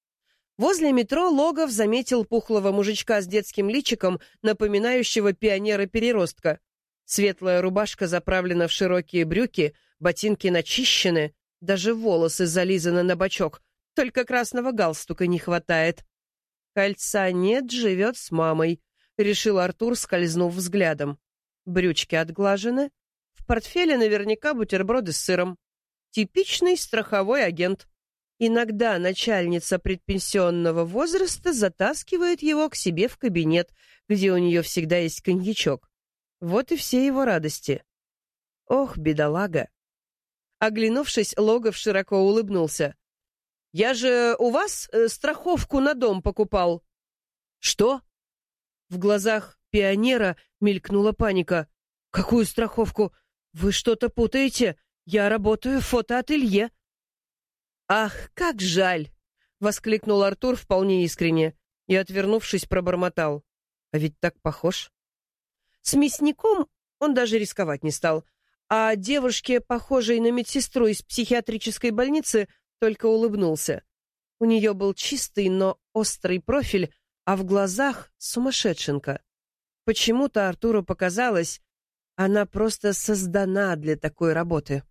Возле метро Логов заметил пухлого мужичка с детским личиком, напоминающего пионера-переростка. Светлая рубашка заправлена в широкие брюки, ботинки начищены, даже волосы зализаны на бочок, только красного галстука не хватает. «Кольца нет, живет с мамой», — решил Артур, скользнув взглядом. Брючки отглажены. В портфеле наверняка бутерброды с сыром. Типичный страховой агент. Иногда начальница предпенсионного возраста затаскивает его к себе в кабинет, где у нее всегда есть коньячок. Вот и все его радости. Ох, бедолага. Оглянувшись, Логов широко улыбнулся. «Я же у вас страховку на дом покупал». «Что?» В глазах пионера мелькнула паника. «Какую страховку? Вы что-то путаете. Я работаю в фотоателье». «Ах, как жаль!» — воскликнул Артур вполне искренне и, отвернувшись, пробормотал. «А ведь так похож». С мясником он даже рисковать не стал. а девушке, похожей на медсестру из психиатрической больницы, только улыбнулся. У нее был чистый, но острый профиль, а в глазах сумасшедшенка. Почему-то Артуру показалось, она просто создана для такой работы.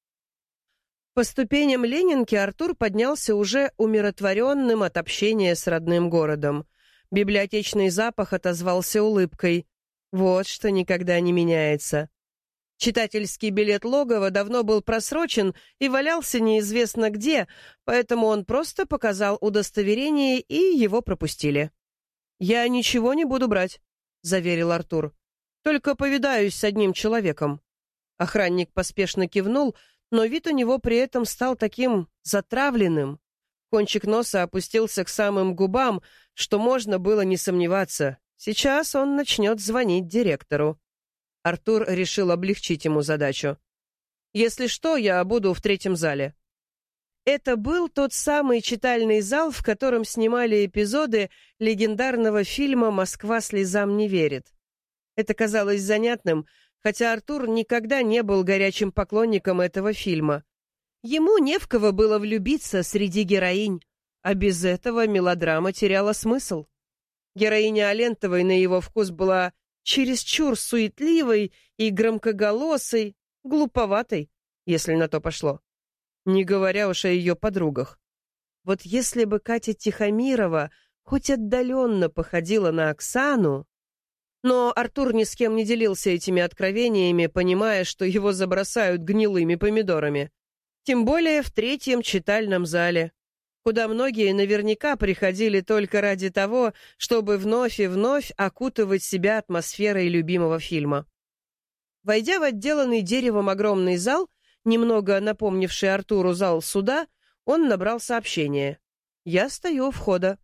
По ступеням Ленинки Артур поднялся уже умиротворенным от общения с родным городом. Библиотечный запах отозвался улыбкой. Вот что никогда не меняется. Читательский билет Логова давно был просрочен и валялся неизвестно где, поэтому он просто показал удостоверение, и его пропустили. «Я ничего не буду брать», — заверил Артур. «Только повидаюсь с одним человеком». Охранник поспешно кивнул, но вид у него при этом стал таким затравленным. Кончик носа опустился к самым губам, что можно было не сомневаться. Сейчас он начнет звонить директору. Артур решил облегчить ему задачу. «Если что, я буду в 3-м зале». Это был тот самый читальный зал, в котором снимали эпизоды легендарного фильма «Москва слезам не верит». Это казалось занятным, хотя Артур никогда не был горячим поклонником этого фильма. Ему не в кого было влюбиться среди героинь, а без этого мелодрама теряла смысл. Героиня Алентовой на его вкус была чересчур суетливой и громкоголосой, глуповатой, если на то пошло. Не говоря уж о ее подругах. Вот если бы Катя Тихомирова хоть отдаленно походила на Оксану... Но Артур ни с кем не делился этими откровениями, понимая, что его забросают гнилыми помидорами. Тем более в 3-м читальном зале, куда многие наверняка приходили только ради того, чтобы вновь и вновь окутывать себя атмосферой любимого фильма. Войдя в отделанный деревом огромный зал, немного напомнивший Артуру зал суда, он набрал сообщение. «Я стою у входа».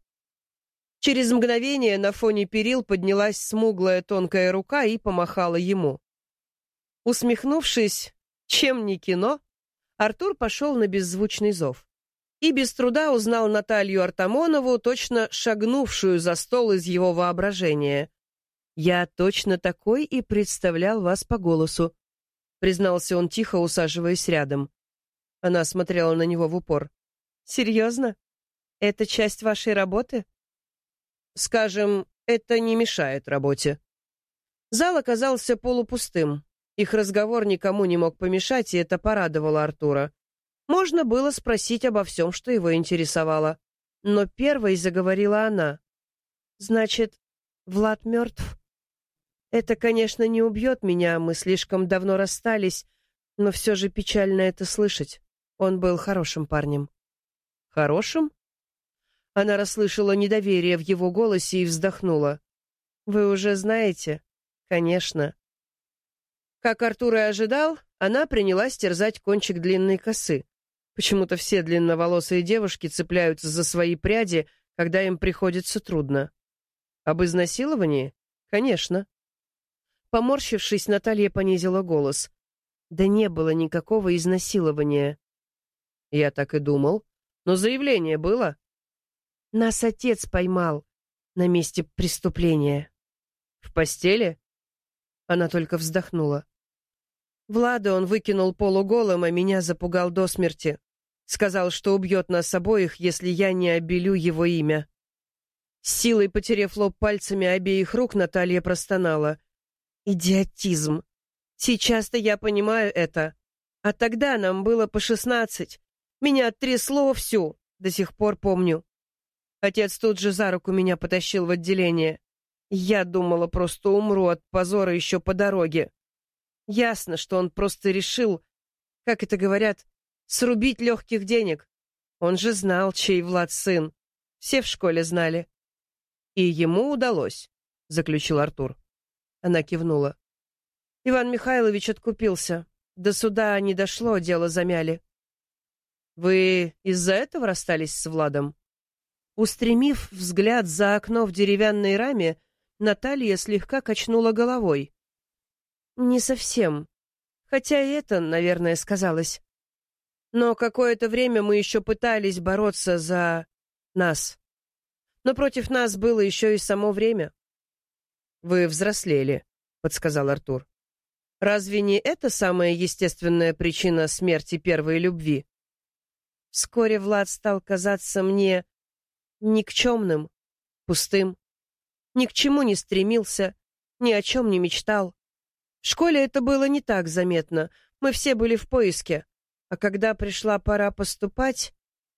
Через мгновение на фоне перил поднялась смуглая тонкая рука и помахала ему. Усмехнувшись, чем не кино, Артур пошел на беззвучный зов. И без труда узнал Наталью Артамонову, точно шагнувшую за стол из его воображения. «Я точно такой и представлял вас по голосу», — признался он тихо, усаживаясь рядом. Она смотрела на него в упор. «Серьезно? Это часть вашей работы?» «Скажем, это не мешает работе». Зал оказался полупустым. Их разговор никому не мог помешать, и это порадовало Артура. Можно было спросить обо всем, что его интересовало. Но первой заговорила она. «Значит, Влад мертв? Это, конечно, не убьет меня, мы слишком давно расстались, но все же печально это слышать. Он был хорошим парнем». «Хорошим?» Она расслышала недоверие в его голосе и вздохнула. «Вы уже знаете?» «Конечно». Как Артур и ожидал, она принялась терзать кончик длинной косы. Почему-то все длинноволосые девушки цепляются за свои пряди, когда им приходится трудно. Об изнасиловании? Конечно. Поморщившись, Наталья понизила голос. Да не было никакого изнасилования. Я так и думал. Но заявление было. Нас отец поймал на месте преступления. В постели? Она только вздохнула. Влада он выкинул полуголым, а меня запугал до смерти. Сказал, что убьет нас обоих, если я не обелю его имя. С силой потерев лоб пальцами обеих рук, Наталья простонала. Идиотизм. Сейчас-то я понимаю это. А тогда нам было по 16. Меня трясло всю, до сих пор помню. Отец тут же за руку меня потащил в отделение. Я думала, просто умру от позора еще по дороге. Ясно, что он просто решил, как это говорят, срубить легких денег. Он же знал, чей Влад сын. Все в школе знали. И ему удалось, заключил Артур. Она кивнула. Иван Михайлович откупился. До суда не дошло, дело замяли. Вы из-за этого расстались с Владом? Устремив взгляд за окно в деревянной раме, Наталья слегка качнула головой. Не совсем. Хотя и это, наверное, сказалось. Но какое-то время мы еще пытались бороться за нас. Но против нас было еще и само время. «Вы взрослели», — подсказал Артур. Разве не это самая естественная причина смерти первой любви? Вскоре Влад стал казаться мне никчемным, пустым. Ни к чему не стремился, ни о чем не мечтал. В школе это было не так заметно, мы все были в поиске. А когда пришла пора поступать...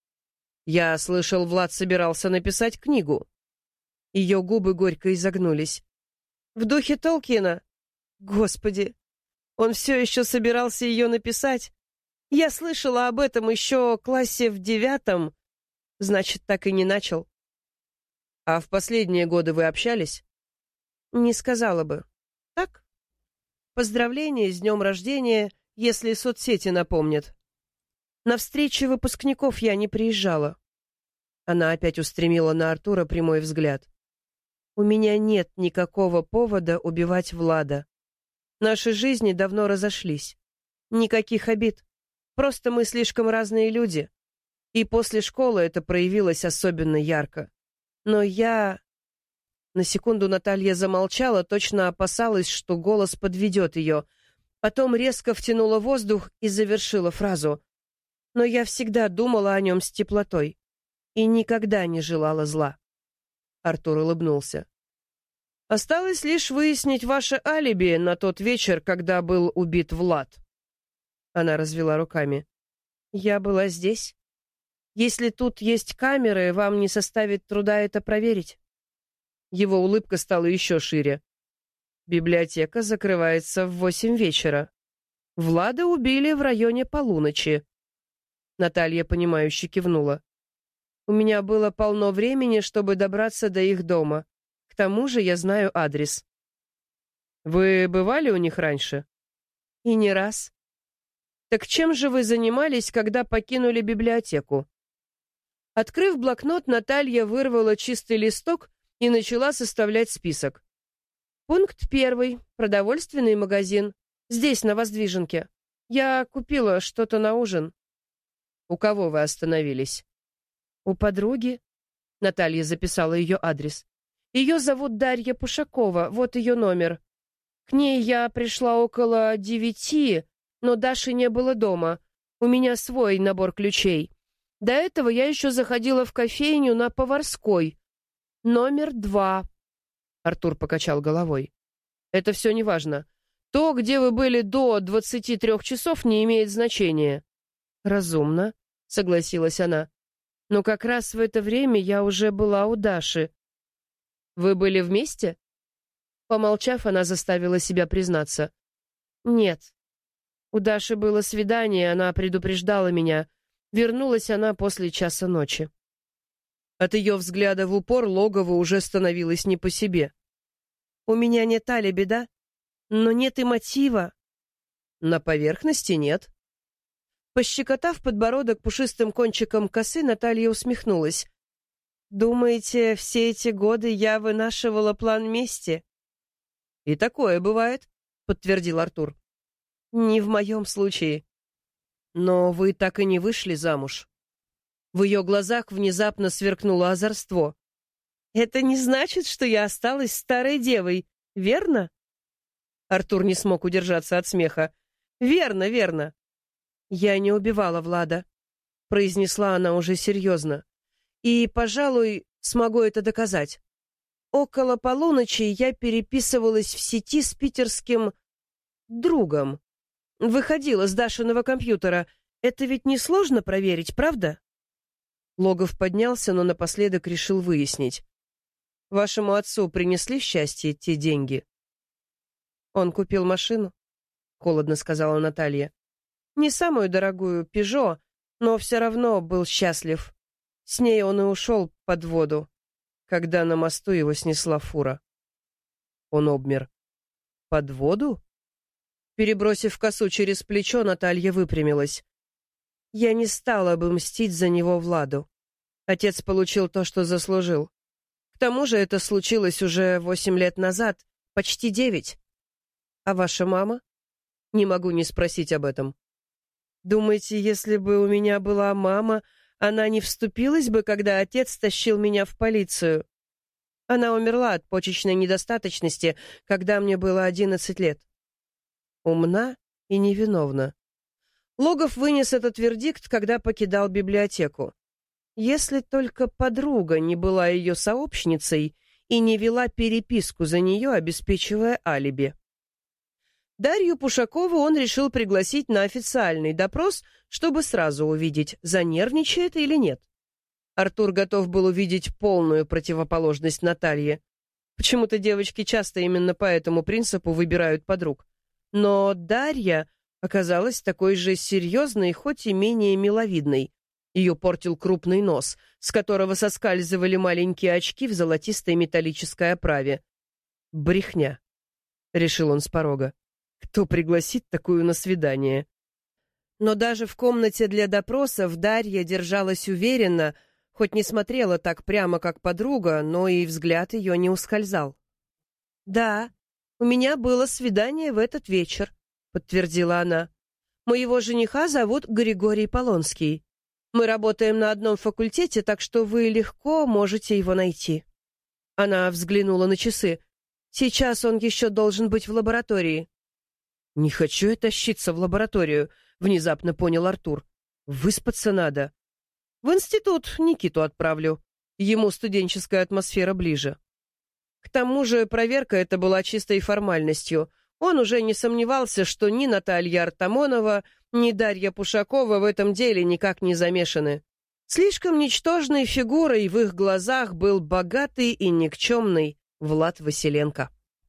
Я слышал, Влад собирался написать книгу. Ее губы горько изогнулись. В духе Толкиена? Господи, он все еще собирался ее написать? Я слышала об этом еще в классе в 9. Значит, так и не начал. А в последние годы вы общались? Не сказала бы. Так? Поздравления с днем рождения, если соцсети напомнят. На встречи выпускников я не приезжала. Она опять устремила на Артура прямой взгляд. У меня нет никакого повода убивать Влада. Наши жизни давно разошлись. Никаких обид. Просто мы слишком разные люди. И после школы это проявилось особенно ярко. Но я... На секунду Наталья замолчала, точно опасалась, что голос подведет ее. Потом резко втянула воздух и завершила фразу. Но я всегда думала о нем с теплотой. И никогда не желала зла. Артур улыбнулся. Осталось лишь выяснить ваше алиби на тот вечер, когда был убит Влад. Она развела руками. Я была здесь. Если тут есть камеры, вам не составит труда это проверить. Его улыбка стала еще шире. Библиотека закрывается в 8 вечера. Влада убили в районе полуночи. Наталья, понимающе кивнула. У меня было полно времени, чтобы добраться до их дома. К тому же я знаю адрес. Вы бывали у них раньше? И не раз. Так чем же вы занимались, когда покинули библиотеку? Открыв блокнот, Наталья вырвала чистый листок и начала составлять список. Пункт 1. Продовольственный магазин. Здесь, на Воздвиженке. Я купила что-то на ужин. У кого вы остановились? У подруги. Наталья записала ее адрес. Ее зовут Дарья Пушакова, вот ее номер. К ней я пришла около 9, но Даши не было дома. У меня свой набор ключей. До этого я еще заходила в кофейню на Поварской. Номер 2. Артур покачал головой. Это все неважно. То, где вы были до 23 часов, не имеет значения. Разумно, согласилась она. Но как раз в это время я уже была у Даши. Вы были вместе? Помолчав, она заставила себя признаться. Нет. У Даши было свидание, она предупреждала меня. Вернулась она после часа ночи. От ее взгляда в упор Логову уже становилось не по себе. У меня нет алиби, да? Но нет и мотива. На поверхности нет. Пощекотав подбородок пушистым кончиком косы, Наталья усмехнулась. Думаете, все эти годы я вынашивала план мести? И такое бывает, подтвердил Артур. Не в моем случае. Но вы так и не вышли замуж. В ее глазах внезапно сверкнуло озорство. Это не значит, что я осталась старой девой, верно? Артур не смог удержаться от смеха. Верно, верно. Я не убивала Влада, произнесла она уже серьезно. И, пожалуй, смогу это доказать. Около полуночи я переписывалась в сети с питерским другом. Выходила с Дашиного компьютера. Это ведь несложно проверить, правда? Логов поднялся, но напоследок решил выяснить. Вашему отцу принесли в счастье те деньги? Он купил машину, холодно сказала Наталья. Не самую дорогую «Пежо», но все равно был счастлив. С ней он и ушел под воду, когда на мосту его снесла фура. Он обмер. Под воду? Перебросив косу через плечо, Наталья выпрямилась. Я не стала бы мстить за него Владу. Отец получил то, что заслужил. К тому же это случилось уже 8 лет назад, почти 9. А ваша мама? Не могу не спросить об этом. Думаете, если бы у меня была мама, она не вступилась бы, когда отец тащил меня в полицию? Она умерла от почечной недостаточности, когда мне было 11 лет. умна и невиновна. Логов вынес этот вердикт, когда покидал библиотеку. Если только подруга не была ее сообщницей и не вела переписку за нее, обеспечивая алиби. Дарью Пушакову он решил пригласить на официальный допрос, чтобы сразу увидеть, занервничает или нет. Артур готов был увидеть полную противоположность Наталье. Почему-то девочки часто именно по этому принципу выбирают подруг. Но Дарья оказалась такой же серьезной, хоть и менее миловидной. Ее портил крупный нос, с которого соскальзывали маленькие очки в золотистой металлической оправе. «Брехня», — решил он с порога. «Кто пригласит такую на свидание?» Но даже в комнате для допросов Дарья держалась уверенно, хоть не смотрела так прямо, как подруга, но и взгляд ее не ускользал. «Да, у меня было свидание в этот вечер», — подтвердила она. «Моего жениха зовут Григорий Полонский. Мы работаем на одном факультете, так что вы легко можете его найти». Она взглянула на часы. «Сейчас он еще должен быть в лаборатории». «Не хочу я тащиться в лабораторию», — внезапно понял Артур. «Выспаться надо. В институт Никиту отправлю. Ему студенческая атмосфера ближе». К тому же проверка эта была чистой формальностью. Он уже не сомневался, что ни Наталья Артамонова, ни Дарья Пушакова в этом деле никак не замешаны. Слишком ничтожной фигурой в их глазах был богатый и никчемный Влад Василенко.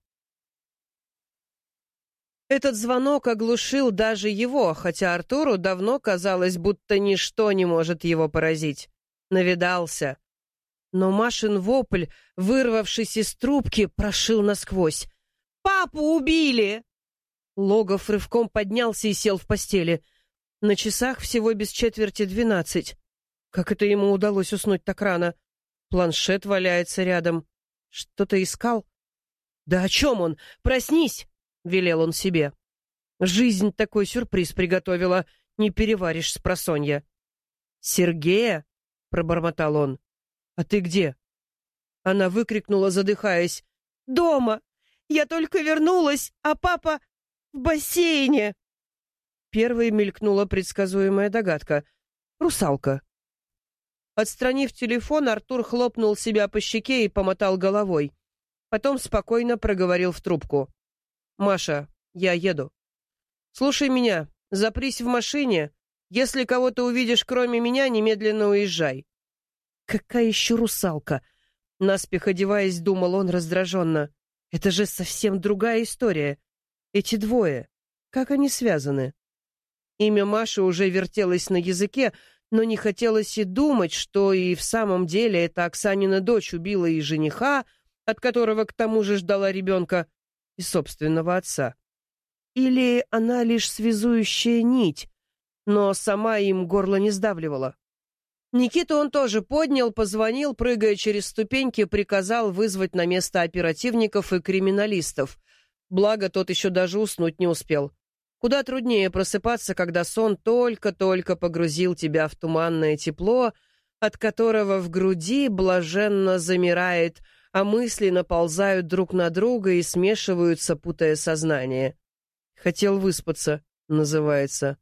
Этот звонок оглушил даже его, хотя Артуру давно казалось, будто ничто не может его поразить. Навидался. Но Машин вопль, вырвавшись из трубки, прошил насквозь. «Папу убили!» Логов рывком поднялся и сел в постели. На часах всего без 11:45. Как это ему удалось уснуть так рано? Планшет валяется рядом. Что-то искал? «Да о чем он? Проснись!» — велел он себе. «Жизнь такой сюрприз приготовила, не переваришь спросонья». «Сергея?» — пробормотал он. «А ты где?» Она выкрикнула, задыхаясь. «Дома! Я только вернулась, а папа в бассейне!» Первой мелькнула предсказуемая догадка. «Русалка». Отстранив телефон, Артур хлопнул себя по щеке и помотал головой. Потом спокойно проговорил в трубку. «Маша, я еду. Слушай меня, запрись в машине. Если кого-то увидишь, кроме меня, немедленно уезжай». «Какая еще русалка?» Наспех одеваясь, думал он раздраженно. «Это же совсем другая история. Эти двое, как они связаны?» Имя Маши уже вертелось на языке, но не хотелось и думать, что и в самом деле эта Оксанина дочь убила и жениха, от которого к тому же ждала ребенка, и собственного отца. Или она лишь связующая нить, но сама им горло не сдавливала. Никиту он тоже поднял, позвонил, прыгая через ступеньки, приказал вызвать на место оперативников и криминалистов. Благо, тот еще даже уснуть не успел. Куда труднее просыпаться, когда сон только-только погрузил тебя в туманное тепло, от которого в груди блаженно замирает, а мысли наползают друг на друга и смешиваются, путая сознание. «Хотел выспаться», называется.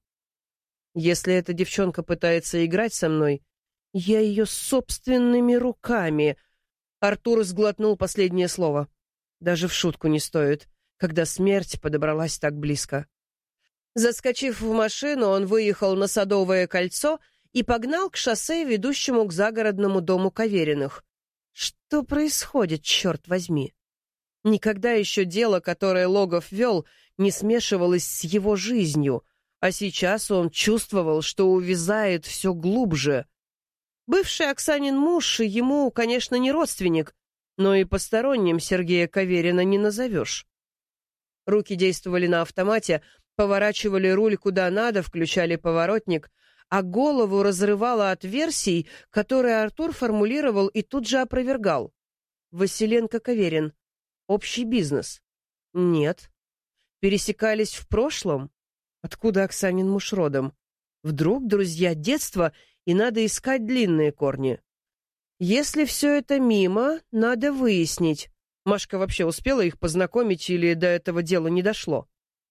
Если эта девчонка пытается играть со мной, я ее собственными руками. Артур сглотнул последнее слово. Даже в шутку не стоит, когда смерть подобралась так близко. Заскочив в машину, он выехал на Садовое кольцо и погнал к шоссе, ведущему к загородному дому Кавериных. Что происходит, черт возьми? Никогда еще дело, которое Логов вел, не смешивалось с его жизнью, а сейчас он чувствовал, что увязает все глубже. Бывший Оксанин муж ему, конечно, не родственник, но и посторонним Сергея Каверина не назовешь. Руки действовали на автомате, поворачивали руль куда надо, включали поворотник, а голову разрывало от версий, которые Артур формулировал и тут же опровергал. Василенко Каверин. Общий бизнес. Нет. Пересекались в прошлом? Откуда Оксанин муж родом? Вдруг друзья детства, и надо искать длинные корни. Если все это мимо, надо выяснить. Машка вообще успела их познакомить или до этого дела не дошло?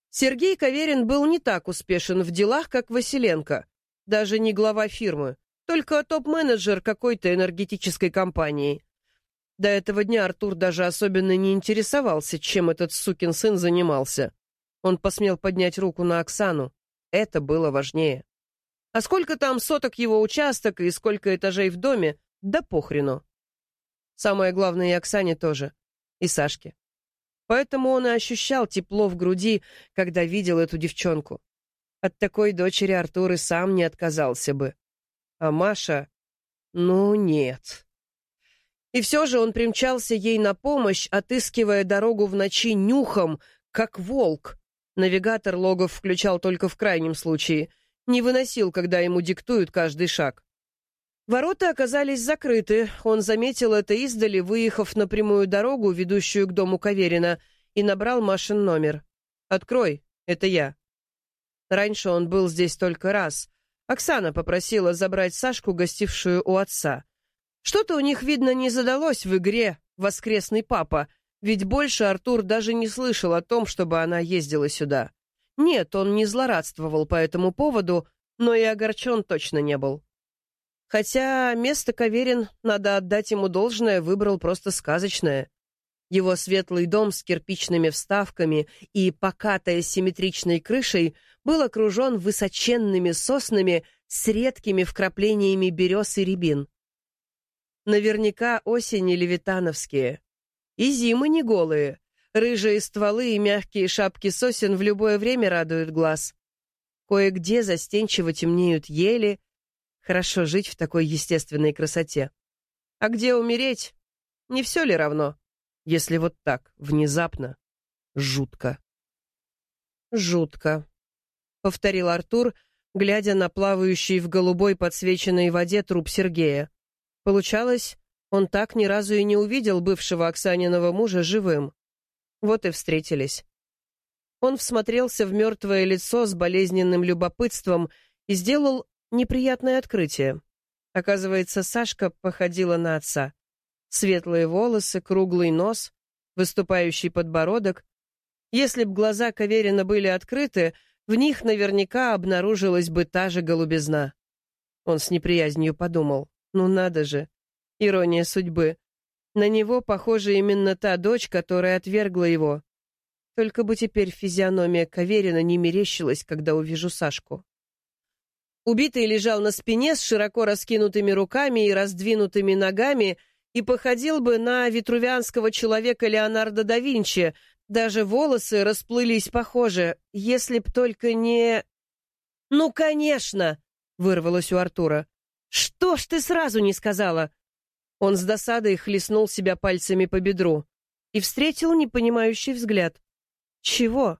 Сергей Каверин был не так успешен в делах, как Василенко. Даже не глава фирмы, только топ-менеджер какой-то энергетической компании. До этого дня Артур даже особенно не интересовался, чем этот сукин сын занимался. Он посмел поднять руку на Оксану. Это было важнее. А сколько там соток его участок и сколько этажей в доме, да похрену. Самое главное и Оксане тоже, и Сашке. Поэтому он и ощущал тепло в груди, когда видел эту девчонку. От такой дочери Артур и сам не отказался бы. А Маша... Ну, нет. И все же он примчался ей на помощь, отыскивая дорогу в ночи нюхом, как волк. Навигатор Логов включал только в крайнем случае. Не выносил, когда ему диктуют каждый шаг. Ворота оказались закрыты. Он заметил это издали, выехав на прямую дорогу, ведущую к дому Каверина, и набрал Машин номер. «Открой, это я». Раньше он был здесь только раз. Оксана попросила забрать Сашку, гостившую у отца. Что-то у них, видно, не задалось в игре «Воскресный папа», ведь больше Артур даже не слышал о том, чтобы она ездила сюда. Нет, он не злорадствовал по этому поводу, но и огорчен точно не был. Хотя место Каверин, надо отдать ему должное, выбрал просто сказочное. Его светлый дом с кирпичными вставками и покатой симметричной крышей был окружен высоченными соснами с редкими вкраплениями берез и рябин. Наверняка осени левитановские. И зимы не голые. Рыжие стволы и мягкие шапки сосен в любое время радуют глаз. Кое-где застенчиво темнеют ели. Хорошо жить в такой естественной красоте. А где умереть? Не все ли равно? Если вот так, внезапно. Жутко. Жутко, повторил Артур, глядя на плавающий в голубой подсвеченной воде труп Сергея. Получалось, он так ни разу и не увидел бывшего Оксаниного мужа живым. Вот и встретились. Он всмотрелся в мертвое лицо с болезненным любопытством и сделал неприятное открытие. Оказывается, Сашка походила на отца. Светлые волосы, круглый нос, выступающий подбородок. Если б глаза Каверина были открыты, в них наверняка обнаружилась бы та же голубизна. Он с неприязнью подумал: ну надо же, ирония судьбы. На него похожа именно та дочь, которая отвергла его. Только бы теперь физиономия Каверина не мерещилась, когда увижу Сашку. Убитый лежал на спине с широко раскинутыми руками и раздвинутыми ногами и походил бы на витрувианского человека Леонардо да Винчи. Даже волосы расплылись похоже, если б только не... «Ну, конечно!» — вырвалось у Артура. «Что ж ты сразу не сказала?» Он с досадой хлестнул себя пальцами по бедру и встретил непонимающий взгляд. «Чего?»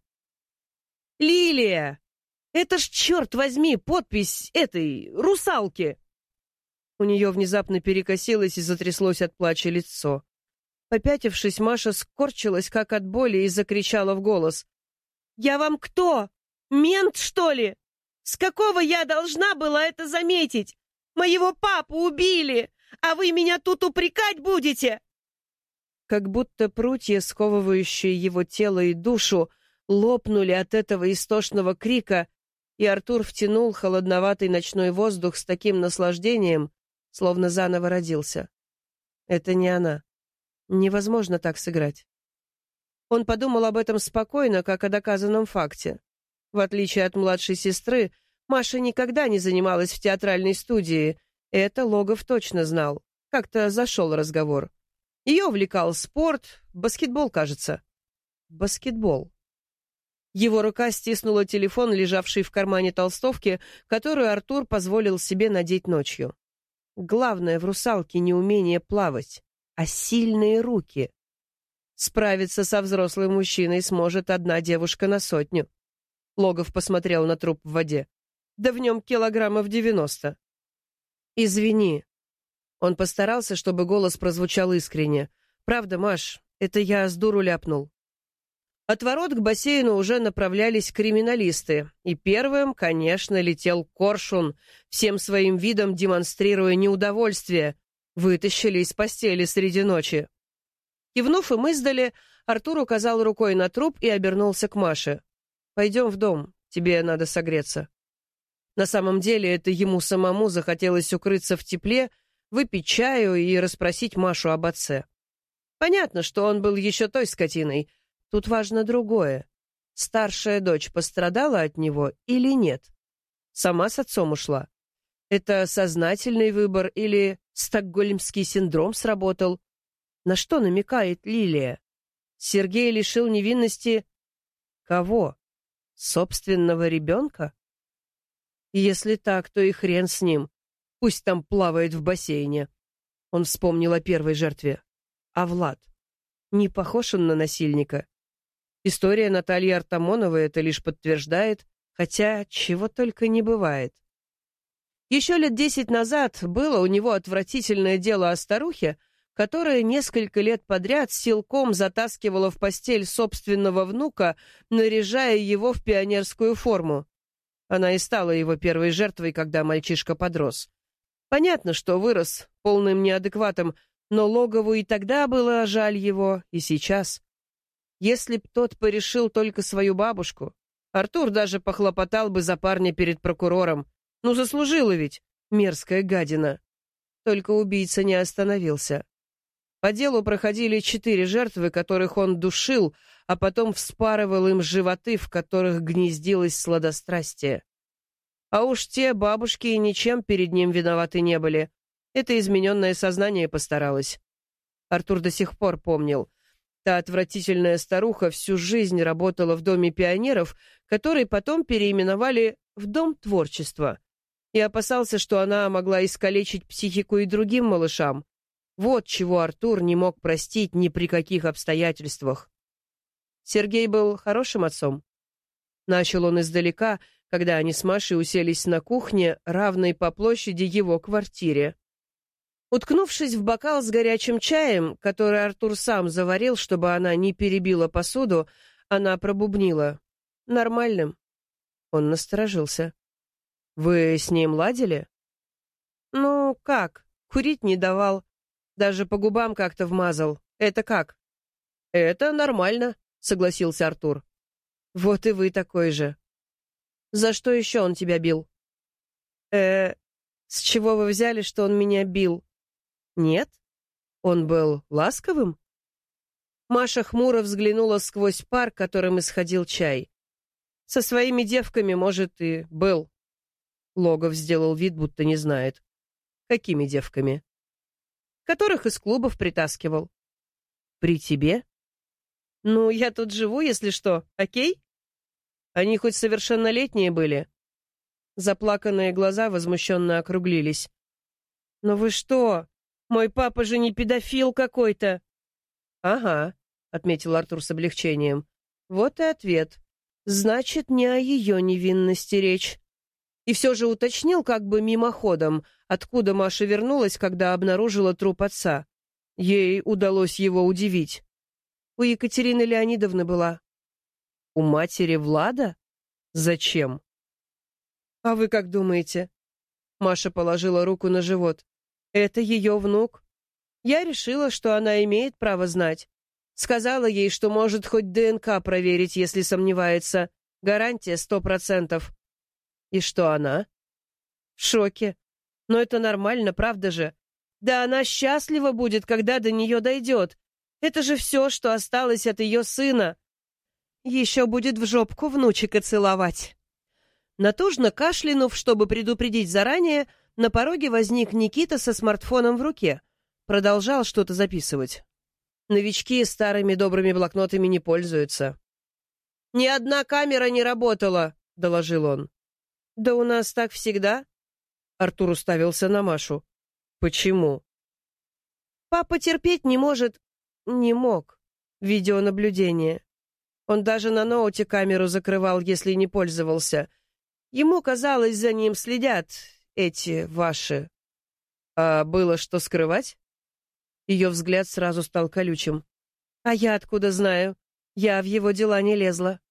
«Лилия! Это ж, черт возьми, подпись этой русалки!» У нее внезапно перекосилось и затряслось от плача лицо. Попятившись, Маша скорчилась, как от боли, и закричала в голос: «Я вам кто? Мент, что ли? С какого я должна была это заметить? Моего папу убили, а вы меня тут упрекать будете?» Как будто прутья, сковывающие его тело и душу, лопнули от этого истошного крика, и Артур втянул холодноватый ночной воздух с таким наслаждением, словно заново родился. Это не она. Невозможно так сыграть. Он подумал об этом спокойно, как о доказанном факте. В отличие от младшей сестры, Маша никогда не занималась в театральной студии. Это Логов точно знал. Как-то зашел разговор. Ее увлекал спорт, баскетбол, кажется. Баскетбол. Его рука стиснула телефон, лежавший в кармане толстовки, которую Артур позволил себе надеть ночью. Главное в русалке не умение плавать, а сильные руки. Справиться со взрослым мужчиной сможет одна девушка на 100. Логов посмотрел на труп в воде. Да в нем килограммов 90. «Извини». Он постарался, чтобы голос прозвучал искренне. «Правда, Маш, это я с дуру ляпнул». От ворот к бассейну уже направлялись криминалисты, и первым, конечно, летел Коршун, всем своим видом демонстрируя неудовольствие. Вытащили из постели среди ночи. Кивнув им издали, Артур указал рукой на труп и обернулся к Маше. Пойдем в дом, тебе надо согреться». На самом деле это ему самому захотелось укрыться в тепле, выпить чаю и расспросить Машу об отце. Понятно, что он был еще той скотиной. Тут важно другое. Старшая дочь пострадала от него или нет? Сама с отцом ушла. Это сознательный выбор или стокгольмский синдром сработал? На что намекает Лилия? Сергей лишил невинности кого? Собственного ребенка? Если так, то и хрен с ним. Пусть там плавает в бассейне. Он вспомнил о первой жертве. А Влад? Не похож он на насильника? История Натальи Артамоновой это лишь подтверждает, хотя чего только не бывает. Еще лет 10 назад было у него отвратительное дело о старухе, которая несколько лет подряд силком затаскивала в постель собственного внука, наряжая его в пионерскую форму. Она и стала его первой жертвой, когда мальчишка подрос. Понятно, что вырос полным неадекватом, но Логову и тогда было жаль его, и сейчас. Если б тот порешил только свою бабушку, Артур даже похлопотал бы за парня перед прокурором. Ну, заслужила ведь, мерзкая гадина. Только убийца не остановился. По делу проходили 4 жертвы, которых он душил, а потом вспарывал им животы, в которых гнездилось сладострастие. А уж те бабушки и ничем перед ним виноваты не были. Это измененное сознание постаралось. Артур до сих пор помнил. Та отвратительная старуха всю жизнь работала в Доме пионеров, который потом переименовали в Дом творчества. И опасался, что она могла искалечить психику и другим малышам. Вот чего Артур не мог простить ни при каких обстоятельствах. Сергей был хорошим отцом. Начал он издалека, когда они с Машей уселись на кухне, равной по площади его квартире. Уткнувшись в бокал с горячим чаем, который Артур сам заварил, чтобы она не перебила посуду, она пробубнила: «Нормальным». Он насторожился. «Вы с ним ладили?» «Ну, как? Курить не давал. Даже по губам как-то вмазал. Это как?» «Это нормально», — согласился Артур. «Вот и вы такой же». «За что еще он тебя бил?» С чего вы взяли, что он меня бил?» «Нет? Он был ласковым?» Маша хмуро взглянула сквозь пар, которым исходил чай. «Со своими девками, может, и был». Логов сделал вид, будто не знает. «Какими девками?» «Которых из клубов притаскивал». «При тебе?» «Ну, я тут живу, если что, окей?» «Они хоть совершеннолетние были?» Заплаканные глаза возмущенно округлились. «Но вы что? Мой папа же не педофил какой-то!» «Ага», — отметил Артур с облегчением. «Вот и ответ. Значит, не о ее невинности речь». И все же уточнил как бы мимоходом, откуда Маша вернулась, когда обнаружила труп отца. Ей удалось его удивить. У Екатерины Леонидовны была. У матери Влада? Зачем? А вы как думаете? Маша положила руку на живот. Это ее внук. Я решила, что она имеет право знать. Сказала ей, что может хоть ДНК проверить, если сомневается. Гарантия 100%. И что она? В шоке. Но это нормально, правда же? Да она счастлива будет, когда до нее дойдет. Это же все, что осталось от ее сына. Еще будет в жопку внучика целовать. Натужно кашлянув, чтобы предупредить заранее, на пороге возник Никита со смартфоном в руке. Продолжал что-то записывать. Новички старыми добрыми блокнотами не пользуются. «Ни одна камера не работала», — доложил он. «Да у нас так всегда?» Артур уставился на Машу. «Почему?» «Папа терпеть не может...» «Не мог. Видеонаблюдение. Он даже на ноуте камеру закрывал, если не пользовался. Ему казалось, за ним следят эти ваши...» «А было что скрывать?» Ее взгляд сразу стал колючим. «А я откуда знаю? Я в его дела не лезла».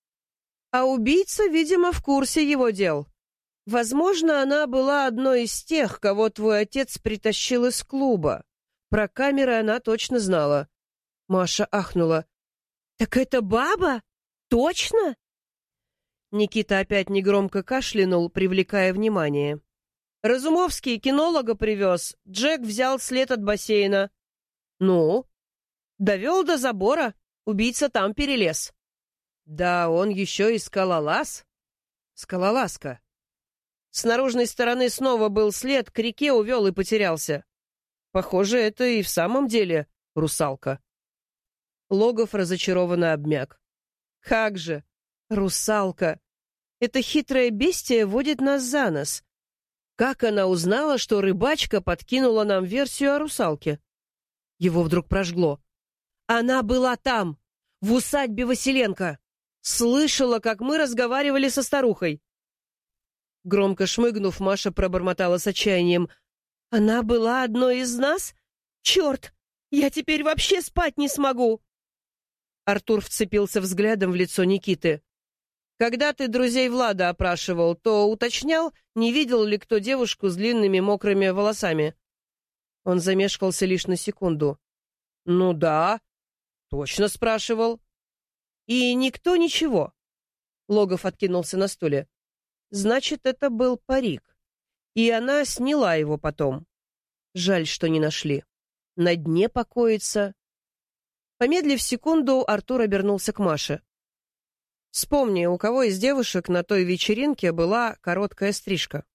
«А убийца, видимо, в курсе его дел. Возможно, она была одной из тех, кого твой отец притащил из клуба. Про камеры она точно знала». Маша ахнула. «Так это баба? Точно?» Никита опять негромко кашлянул, привлекая внимание. «Разумовский кинолога привез. Джек взял след от бассейна». «Ну?» «Довел до забора. Убийца там перелез». «Да он еще и скалолаз?» «Скалолазка». С наружной стороны снова был след, к реке увел и потерялся. Похоже, это и в самом деле русалка. Логов разочарованно обмяк. «Как же! Русалка! Эта хитрая бестия водит нас за нос. Как она узнала, что рыбачка подкинула нам версию о русалке?» Его вдруг прожгло. «Она была там, в усадьбе Василенко. Слышала, как мы разговаривали со старухой». Громко шмыгнув, Маша пробормотала с отчаянием. «Она была одной из нас? Черт! Я теперь вообще спать не смогу!» Артур вцепился взглядом в лицо Никиты. «Когда ты друзей Влада опрашивал, то уточнял, не видел ли кто девушку с длинными мокрыми волосами?» Он замешкался лишь на секунду. «Ну да, точно спрашивал». «И никто ничего?» Логов откинулся на стуле. «Значит, это был парик. И она сняла его потом. Жаль, что не нашли. На дне покоится». Помедлив секунду, Артур обернулся к Маше. «Вспомни, у кого из девушек на той вечеринке была короткая стрижка?»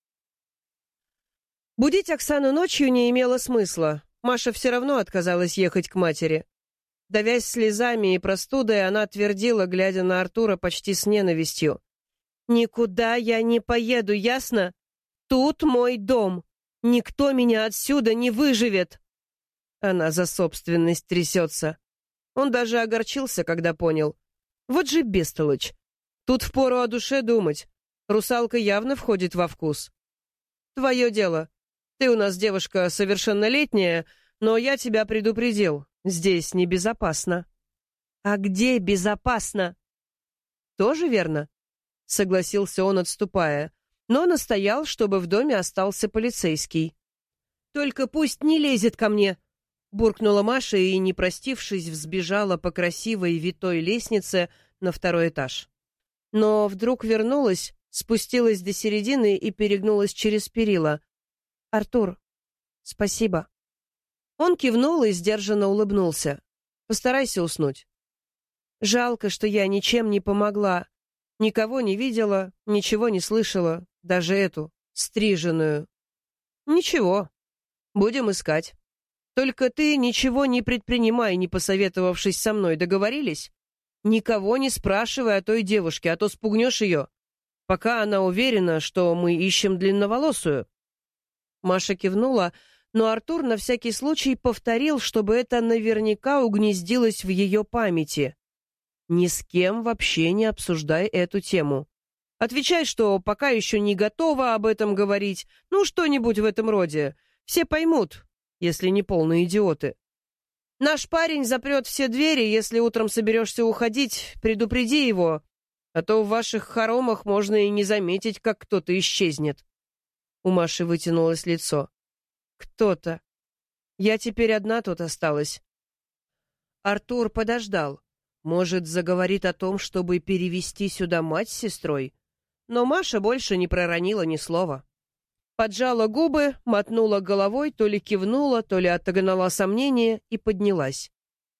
Будить Оксану ночью не имело смысла. Маша все равно отказалась ехать к матери. Давясь слезами и простудой, она твердила, глядя на Артура почти с ненавистью. «Никуда я не поеду, ясно? Тут мой дом. Никто меня отсюда не выживет!» Она за собственность трясется. Он даже огорчился, когда понял. Вот же бестолочь. Тут впору о душе думать. Русалка явно входит во вкус. «Твое дело. Ты у нас девушка совершеннолетняя, но я тебя предупредил. Здесь небезопасно». «А где безопасно?» «Тоже верно», — согласился он, отступая, но настоял, чтобы в доме остался полицейский. «Только пусть не лезет ко мне», — буркнула Маша и, не простившись, взбежала по красивой витой лестнице на второй этаж. Но вдруг вернулась, спустилась до середины и перегнулась через перила. «Артур, спасибо». Он кивнул и сдержанно улыбнулся. «Постарайся уснуть». «Жалко, что я ничем не помогла. Никого не видела, ничего не слышала, даже эту, стриженную». «Ничего, будем искать. Только ты ничего не предпринимай, не посоветовавшись со мной, договорились? Никого не спрашивай о той девушке, а то спугнешь ее, пока она уверена, что мы ищем длинноволосую». Маша кивнула, но Артур на всякий случай повторил, чтобы это наверняка угнездилось в ее памяти. «Ни с кем вообще не обсуждай эту тему. Отвечай, что пока еще не готова об этом говорить, ну, что-нибудь в этом роде. Все поймут, если не полные идиоты. Наш парень запрет все двери, если утром соберешься уходить, предупреди его, а то в ваших хоромах можно и не заметить, как кто-то исчезнет». У Маши вытянулось лицо. «Кто-то. Я теперь одна тут осталась». Артур подождал. Может, заговорит о том, чтобы перевести сюда мать с сестрой? Но Маша больше не проронила ни слова. Поджала губы, мотнула головой, то ли кивнула, то ли отогнала сомнения и поднялась.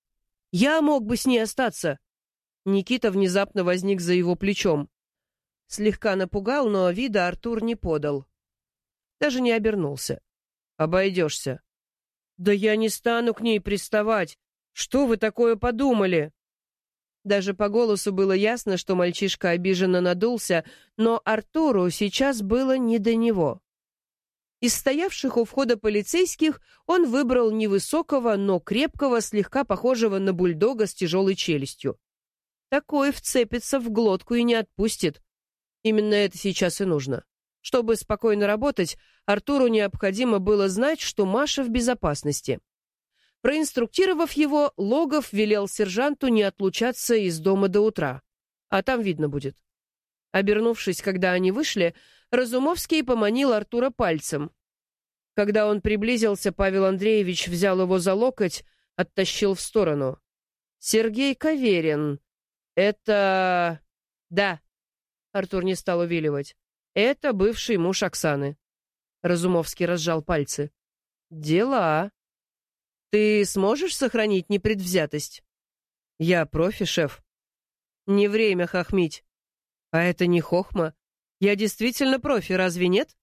«Я мог бы с ней остаться!» Никита внезапно возник за его плечом. Слегка напугал, но вида Артур не подал. Даже не обернулся. «Обойдешься». «Да я не стану к ней приставать! Что вы такое подумали?» Даже по голосу было ясно, что мальчишка обиженно надулся, но Артуру сейчас было не до него. Из стоявших у входа полицейских он выбрал невысокого, но крепкого, слегка похожего на бульдога с тяжелой челюстью. Такой вцепится в глотку и не отпустит. Именно это сейчас и нужно. Чтобы спокойно работать, Артуру необходимо было знать, что Маша в безопасности. Проинструктировав его, Логов велел сержанту не отлучаться из дома до утра. А там видно будет. Обернувшись, когда они вышли, Разумовский поманил Артура пальцем. Когда он приблизился, Павел Андреевич взял его за локоть, оттащил в сторону. «Сергей Каверин. Это...» «Да». Артур не стал увиливать. Это бывший муж Оксаны. Разумовский разжал пальцы. Дела. Ты сможешь сохранить непредвзятость? Я профи, шеф. Не время хохмить. А это не хохма. Я действительно профи, разве нет?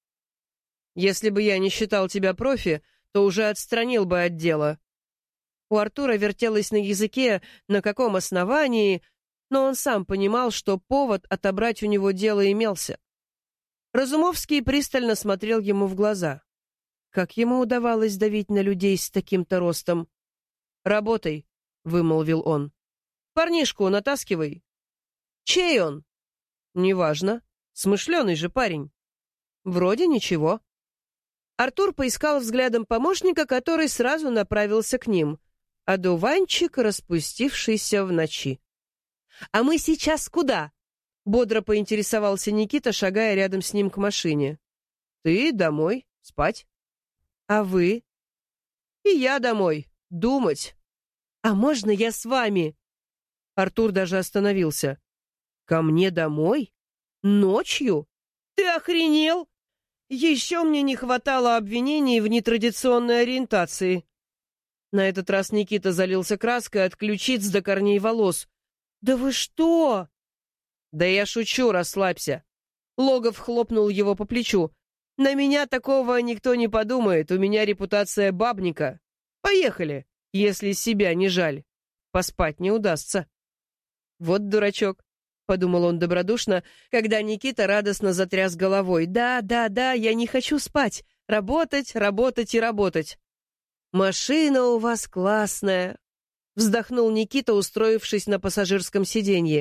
Если бы я не считал тебя профи, то уже отстранил бы от дела. У Артура вертелось на языке, на каком основании, но он сам понимал, что повод отобрать у него дело имелся. Разумовский пристально смотрел ему в глаза. Как ему удавалось давить на людей с таким-то ростом? «Работай», — вымолвил он. «Парнишку натаскивай». «Чей он?» «Неважно. Смышленый же парень». «Вроде ничего». Артур поискал взглядом помощника, который сразу направился к ним. Одуванчик, распустившийся в ночи. «А мы сейчас куда?» — бодро поинтересовался Никита, шагая рядом с ним к машине. «Ты домой, спать». «А вы?» «И я домой, думать». «А можно я с вами?» Артур даже остановился. «Ко мне домой? Ночью? Ты охренел? Еще мне не хватало обвинений в нетрадиционной ориентации». На этот раз Никита залился краской от ключиц до корней волос. «Да вы что?» «Да я шучу, расслабься». Логов хлопнул его по плечу. «На меня такого никто не подумает, у меня репутация бабника. Поехали, если себя не жаль. Поспать не удастся». «Вот дурачок», — подумал он добродушно, когда Никита радостно затряс головой. «Да, я не хочу спать. Работать, работать и работать». «Машина у вас классная», — вздохнул Никита, устроившись на пассажирском сиденье.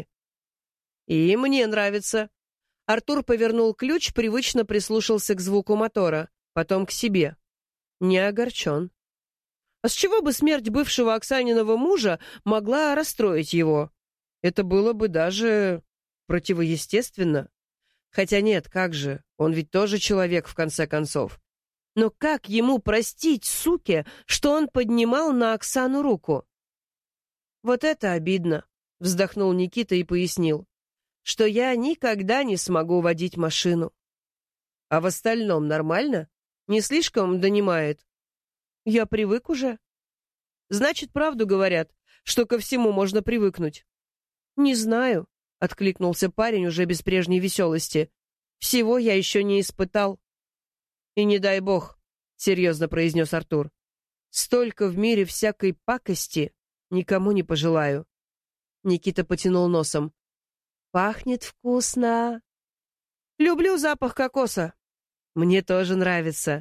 «И мне нравится». Артур повернул ключ, привычно прислушался к звуку мотора, потом к себе. Не огорчен. А с чего бы смерть бывшего Оксаниного мужа могла расстроить его? Это было бы даже противоестественно. Хотя нет, как же, он ведь тоже человек в конце концов. Но как ему простить, суке, что он поднимал на Оксану руку? «Вот это обидно», — вздохнул Никита и пояснил, «что я никогда не смогу водить машину». «А в остальном нормально? Не слишком донимает?» «Я привык уже». «Значит, правду говорят, что ко всему можно привыкнуть». «Не знаю», — откликнулся парень уже без прежней веселости. «Всего я еще не испытал». «И не дай бог», — серьезно произнес Артур. «Столько в мире всякой пакости никому не пожелаю». Никита потянул носом. «Пахнет вкусно». «Люблю запах кокоса». «Мне тоже нравится».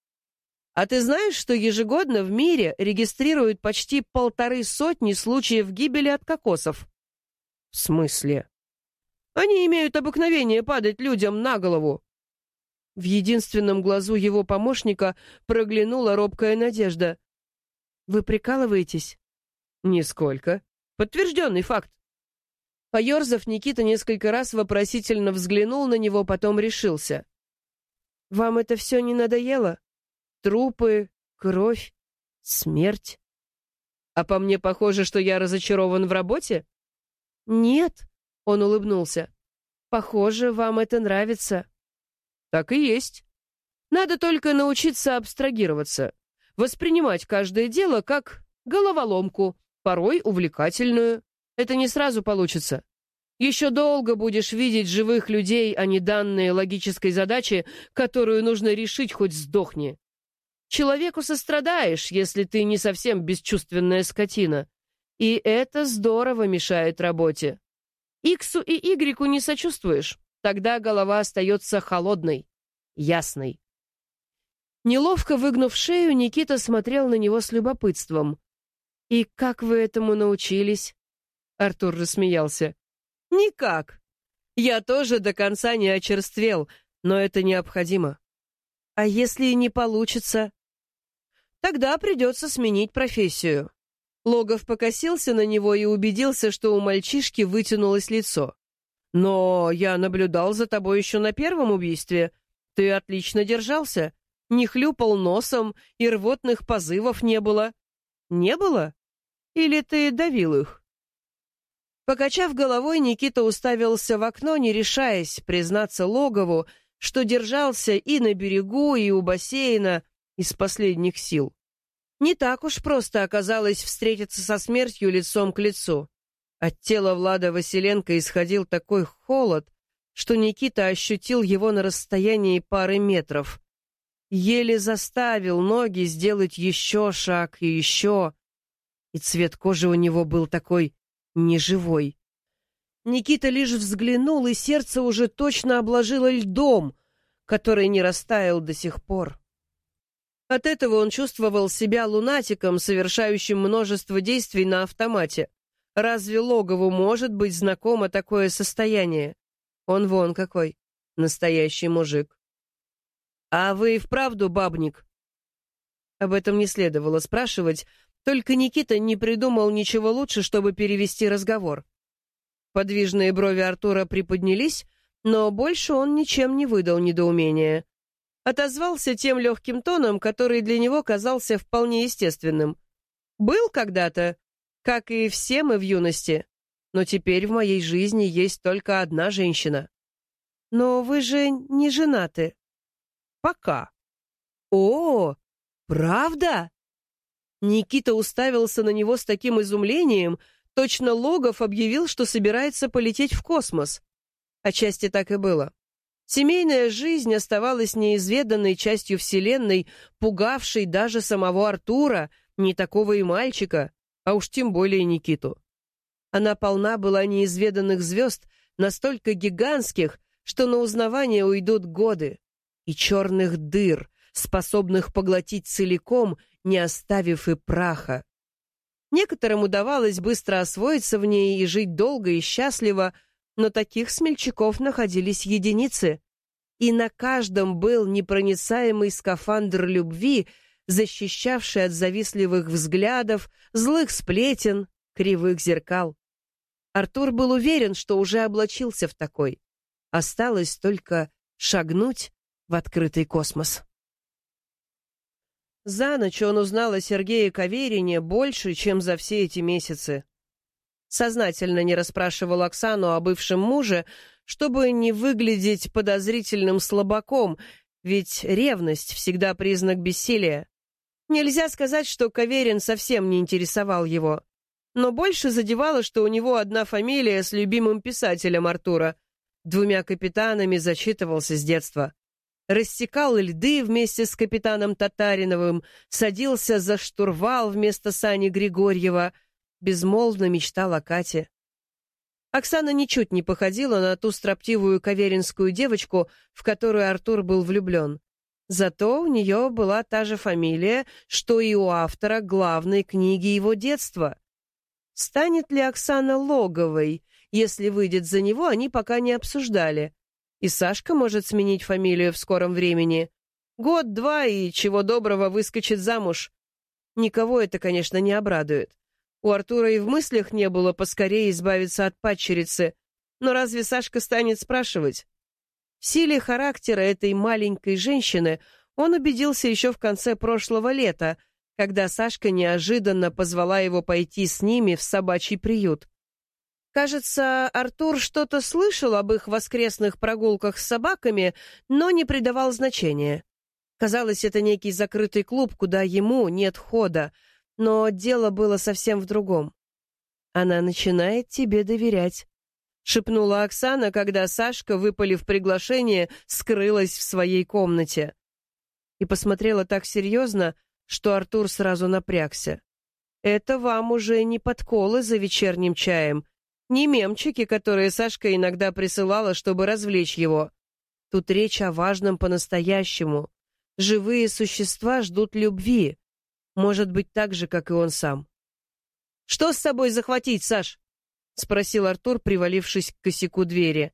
«А ты знаешь, что ежегодно в мире регистрируют почти 150 случаев гибели от кокосов?» «В смысле?» «Они имеют обыкновение падать людям на голову». В единственном глазу его помощника проглянула робкая надежда. «Вы прикалываетесь?» «Нисколько. Подтвержденный факт». Поерзав, Никита несколько раз вопросительно взглянул на него, потом решился. «Вам это все не надоело? Трупы, кровь, смерть?» «А по мне похоже, что я разочарован в работе?» «Нет», — он улыбнулся. «Похоже, вам это нравится». «Так и есть. Надо только научиться абстрагироваться, воспринимать каждое дело как головоломку, порой увлекательную. Это не сразу получится. Еще долго будешь видеть живых людей, а не данные логической задачи, которую нужно решить, хоть сдохни. Человеку сострадаешь, если ты не совсем бесчувственная скотина. И это здорово мешает работе. Иксу и Игреку не сочувствуешь. Тогда голова остается холодной, ясной». Неловко выгнув шею, Никита смотрел на него с любопытством. «И как вы этому научились?» Артур рассмеялся. «Никак. Я тоже до конца не очерствел, но это необходимо». «А если не получится?» «Тогда придется сменить профессию». Логов покосился на него и убедился, что у мальчишки вытянулось лицо. «Но я наблюдал за тобой еще на первом убийстве. Ты отлично держался. Не хлюпал носом, и рвотных позывов не было». «Не было? Или ты давил их?» Покачав головой, Никита уставился в окно, не решаясь признаться Логову, что держался и на берегу, и у бассейна из последних сил. Не так уж просто оказалось встретиться со смертью лицом к лицу. От тела Влада Василенко исходил такой холод, что Никита ощутил его на расстоянии пары метров. Еле заставил ноги сделать еще шаг и еще. И цвет кожи у него был такой неживой. Никита лишь взглянул, и сердце уже точно обложило льдом, который не растаял до сих пор. От этого он чувствовал себя лунатиком, совершающим множество действий на автомате. Разве Логову может быть знакомо такое состояние? Он вон какой, настоящий мужик. «А вы и вправду бабник?» Об этом не следовало спрашивать, только Никита не придумал ничего лучше, чтобы перевести разговор. Подвижные брови Артура приподнялись, но больше он ничем не выдал недоумения. Отозвался тем легким тоном, который для него казался вполне естественным. «Был когда-то, как и все мы в юности, но теперь в моей жизни есть только одна женщина». «Но вы же не женаты». «Пока». «О, правда?» Никита уставился на него с таким изумлением, точно Логов объявил, что собирается полететь в космос. Отчасти так и было. Семейная жизнь оставалась неизведанной частью Вселенной, пугавшей даже самого Артура, не такого и мальчика, а уж тем более Никиту. Она полна была неизведанных звезд, настолько гигантских, что на узнавание уйдут годы, и черных дыр, способных поглотить целиком, не оставив и праха. Некоторым удавалось быстро освоиться в ней и жить долго и счастливо, но таких смельчаков находились единицы, и на каждом был непроницаемый скафандр любви, защищавший от завистливых взглядов, злых сплетен, кривых зеркал. Артур был уверен, что уже облачился в такой. Осталось только шагнуть в открытый космос. За ночь он узнал о Сергее Каверине больше, чем за все эти месяцы. Сознательно не расспрашивал Оксану о бывшем муже, чтобы не выглядеть подозрительным слабаком, ведь ревность всегда признак бессилия. Нельзя сказать, что Каверин совсем не интересовал его, но больше задевало, что у него одна фамилия с любимым писателем Артура. 2 капитанами зачитывался с детства. Рассекал льды вместе с капитаном Татариновым, садился за штурвал вместо Сани Григорьева, безмолвно мечтал о Кате. Оксана ничуть не походила на ту строптивую каверинскую девочку, в которую Артур был влюблен. Зато у нее была та же фамилия, что и у автора главной книги его детства. Станет ли Оксана Логовой, если выйдет за него, они пока не обсуждали. И Сашка может сменить фамилию в скором времени. Год-два, и чего доброго выскочит замуж. Никого это, конечно, не обрадует. У Артура и в мыслях не было поскорее избавиться от падчерицы. Но разве Сашка станет спрашивать? В силе характера этой маленькой женщины он убедился еще в конце прошлого лета, когда Сашка неожиданно позвала его пойти с ними в собачий приют. Кажется, Артур что-то слышал об их воскресных прогулках с собаками, но не придавал значения. Казалось, это некий закрытый клуб, куда ему нет хода, но дело было совсем в другом. «Она начинает тебе доверять», — шепнула Оксана, когда Сашка, выпалив приглашение, скрылась в своей комнате. И посмотрела так серьезно, что Артур сразу напрягся. «Это вам уже не подколы за вечерним чаем, не мемчики, которые Сашка иногда присылала, чтобы развлечь его. Тут речь о важном по-настоящему. Живые существа ждут любви. Может быть, так же, как и он сам». «Что с собой захватить, Саш?» — спросил Артур, привалившись к косяку двери.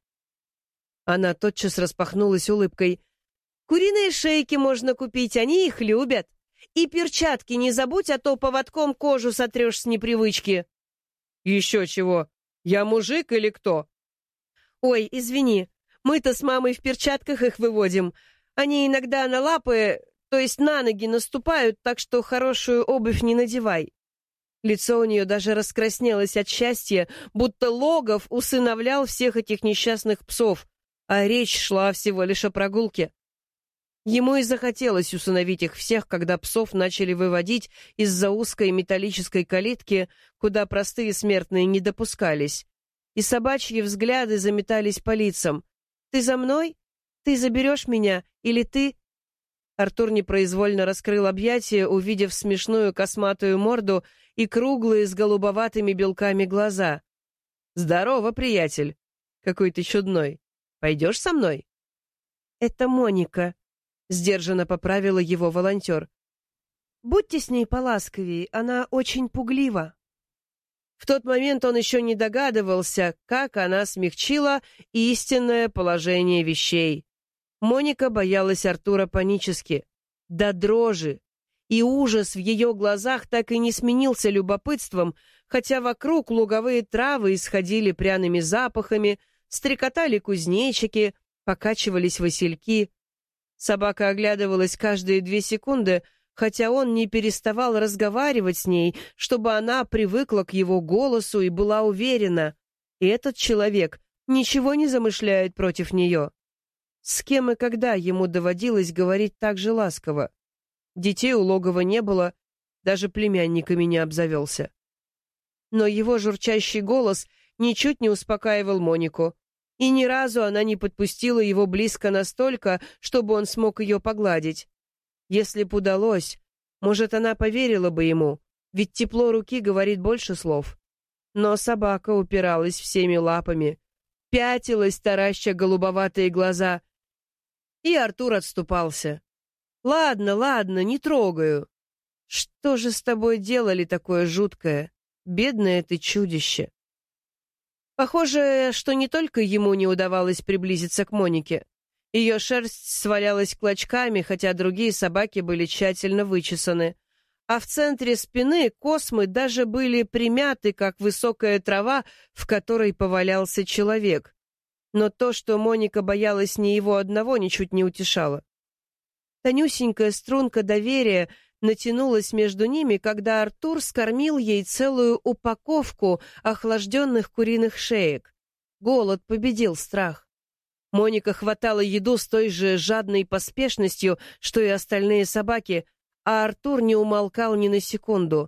Она тотчас распахнулась улыбкой. «Куриные шейки можно купить, они их любят. И перчатки не забудь, а то поводком кожу сотрешь с непривычки». «Еще чего? Я мужик или кто?» «Ой, извини, мы-то с мамой в перчатках их выводим. Они иногда на лапы, то есть на ноги наступают, так что хорошую обувь не надевай». Лицо у нее даже раскраснелось от счастья, будто Логов усыновлял всех этих несчастных псов, а речь шла всего лишь о прогулке. Ему и захотелось усыновить их всех, когда псов начали выводить из-за узкой металлической калитки, куда простые смертные не допускались. И собачьи взгляды заметались по лицам. «Ты за мной? Ты заберешь меня? Или ты...» Артур непроизвольно раскрыл объятия, увидев смешную косматую морду и круглые с голубоватыми белками глаза. «Здорово, приятель! Какой ты чудной! Пойдешь со мной?» «Это Моника», — сдержанно поправила его волонтер. «Будьте с ней поласковее, она очень пуглива». В тот момент он еще не догадывался, как она смягчила истинное положение вещей. Моника боялась Артура панически, до дрожи, и ужас в ее глазах так и не сменился любопытством, хотя вокруг луговые травы исходили пряными запахами, стрекотали кузнечики, покачивались васильки. Собака оглядывалась каждые 2 секунды, хотя он не переставал разговаривать с ней, чтобы она привыкла к его голосу и была уверена, этот человек ничего не замышляет против нее. С кем и когда ему доводилось говорить так же ласково? Детей у логова не было, даже племянниками не обзавелся. Но его журчащий голос ничуть не успокаивал Монику, и ни разу она не подпустила его близко настолько, чтобы он смог ее погладить. Если б удалось, может, она поверила бы ему, ведь тепло руки говорит больше слов. Но собака упиралась всеми лапами, пятилась, тараща голубоватые глаза, и Артур отступался. «Ладно, ладно, не трогаю. Что же с тобой делали такое жуткое? Бедное ты чудище!» Похоже, что не только ему не удавалось приблизиться к Монике. Ее шерсть свалялась клочками, хотя другие собаки были тщательно вычесаны. А в центре спины космы даже были примяты, как высокая трава, в которой повалялся человек. Но то, что Моника боялась не его одного, ничуть не утешало. Тонюсенькая струнка доверия натянулась между ними, когда Артур скормил ей целую упаковку охлажденных куриных шеек. Голод победил страх. Моника хватала еду с той же жадной поспешностью, что и остальные собаки, а Артур не умолкал ни на секунду.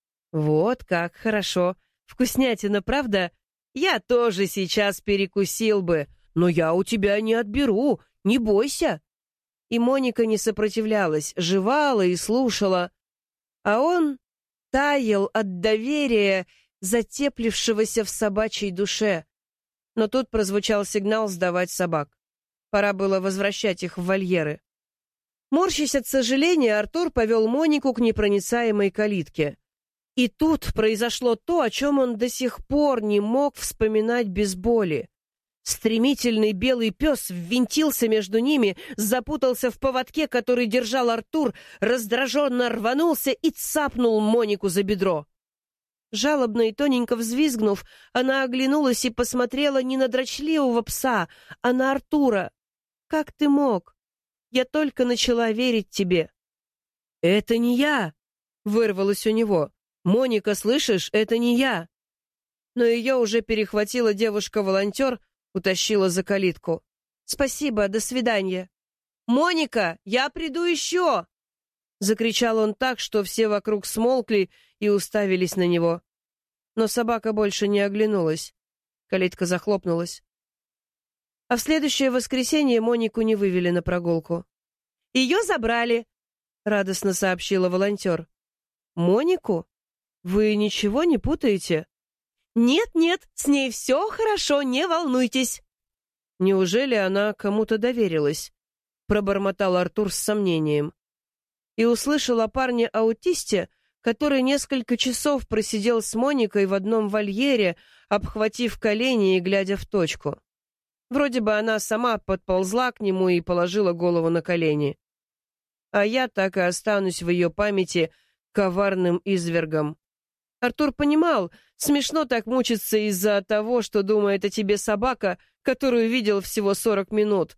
«Вот как хорошо! Вкуснятина, правда? Я тоже сейчас перекусил бы, но я у тебя не отберу, не бойся!» И Моника не сопротивлялась, жевала и слушала. А он таял от доверия, затеплившегося в собачьей душе. Но тут прозвучал сигнал сдавать собак. Пора было возвращать их в вольеры. Морщась от сожаления, Артур повел Монику к непроницаемой калитке. И тут произошло то, о чем он до сих пор не мог вспоминать без боли. Стремительный белый пес ввинтился между ними, запутался в поводке, который держал Артур, раздраженно рванулся и цапнул Монику за бедро. Жалобно и тоненько взвизгнув, она оглянулась и посмотрела не на дрочливого пса, а на Артура. «Как ты мог? Я только начала верить тебе». «Это не я!» — вырвалось у него. «Моника, слышишь, это не я!» Но ее уже перехватила девушка-волонтер, утащила за калитку. «Спасибо, до свидания». «Моника, я приду еще!» Закричал он так, что все вокруг смолкли и уставились на него. Но собака больше не оглянулась. Калитка захлопнулась. А в следующее воскресенье Монику не вывели на прогулку. «Ее забрали», — радостно сообщила волонтер. «Монику? Вы ничего не путаете?» «Нет-нет, с ней все хорошо, не волнуйтесь». «Неужели она кому-то доверилась?» — пробормотал Артур с сомнением. И услышал о парне-аутисте, который несколько часов просидел с Моникой в одном вольере, обхватив колени и глядя в точку. Вроде бы она сама подползла к нему и положила голову на колени. А я так и останусь в ее памяти коварным извергом. Артур понимал, смешно так мучиться из-за того, что думает о тебе собака, которую видел всего 40 минут.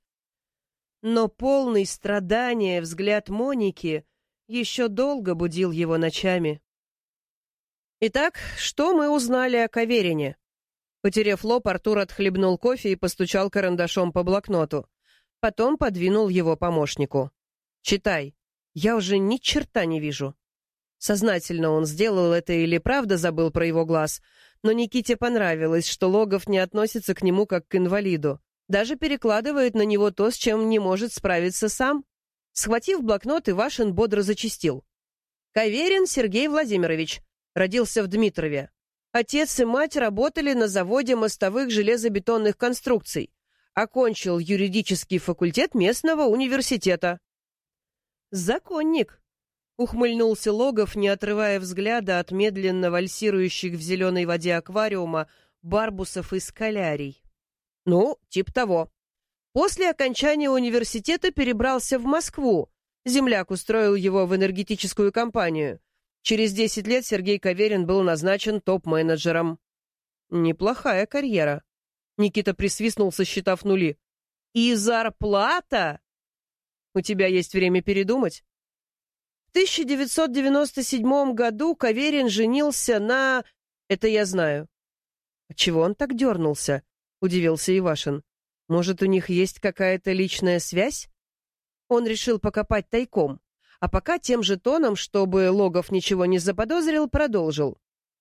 Но полный страдания взгляд Моники еще долго будил его ночами. Итак, что мы узнали о Каверине? Потеряв лоб, Артур отхлебнул кофе и постучал карандашом по блокноту. Потом подвинул его помощнику. «Читай. Я уже ни черта не вижу». Сознательно он сделал это или правда забыл про его глаз, но Никите понравилось, что Логов не относится к нему как к инвалиду. Даже перекладывает на него то, с чем не может справиться сам. Схватив блокнот, Ивашин бодро зачастил. Каверин Сергей Владимирович. Родился в Дмитрове. Отец и мать работали на заводе мостовых железобетонных конструкций. Окончил юридический факультет местного университета. «Законник», — ухмыльнулся Логов, не отрывая взгляда от медленно вальсирующих в зеленой воде аквариума барбусов и скалярий. «Ну, типа того. После окончания университета перебрался в Москву. Земляк устроил его в энергетическую компанию. Через 10 лет Сергей Каверин был назначен топ-менеджером». «Неплохая карьера». Никита присвистнул, сосчитав нули. «И зарплата?» «У тебя есть время передумать?» В 1997 году Каверин женился на... Это я знаю. «Чего он так дернулся?» — удивился Ивашин. «Может, у них есть какая-то личная связь?» Он решил покопать тайком, а пока тем же тоном, чтобы Логов ничего не заподозрил, продолжил.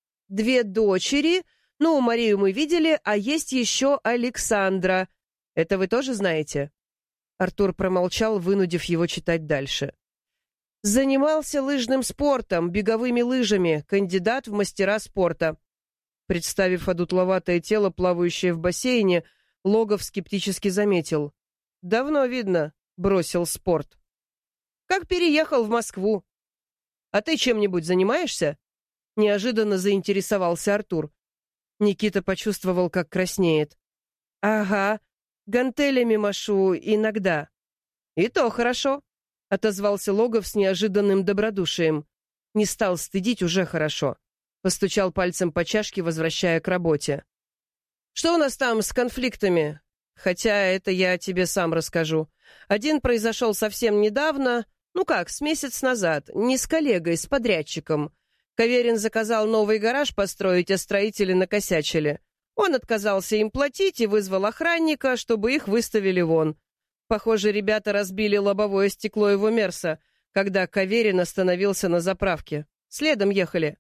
2 дочери, ну, Марию мы видели, а есть еще Александра. Это вы тоже знаете?» Артур промолчал, вынудив его читать дальше. «Занимался лыжным спортом, беговыми лыжами, кандидат в мастера спорта». Представив одутловатое тело, плавающее в бассейне, Логов скептически заметил. «Давно видно», — бросил спорт. «Как переехал в Москву». «А ты чем-нибудь занимаешься?» Неожиданно заинтересовался Артур. Никита почувствовал, как краснеет. «Ага, гантелями машу иногда». «И то хорошо», — отозвался Логов с неожиданным добродушием. Не стал стыдить, уже хорошо. Постучал пальцем по чашке, возвращая к работе. «Что у нас там с конфликтами? Хотя это я тебе сам расскажу. Один произошел совсем недавно, ну как, с месяц назад, не с коллегой, с подрядчиком. Каверин заказал новый гараж построить, а строители накосячили. Он отказался им платить и вызвал охранника, чтобы их выставили вон. Похоже, ребята разбили лобовое стекло его Мерса, когда Каверин остановился на заправке. Следом ехали.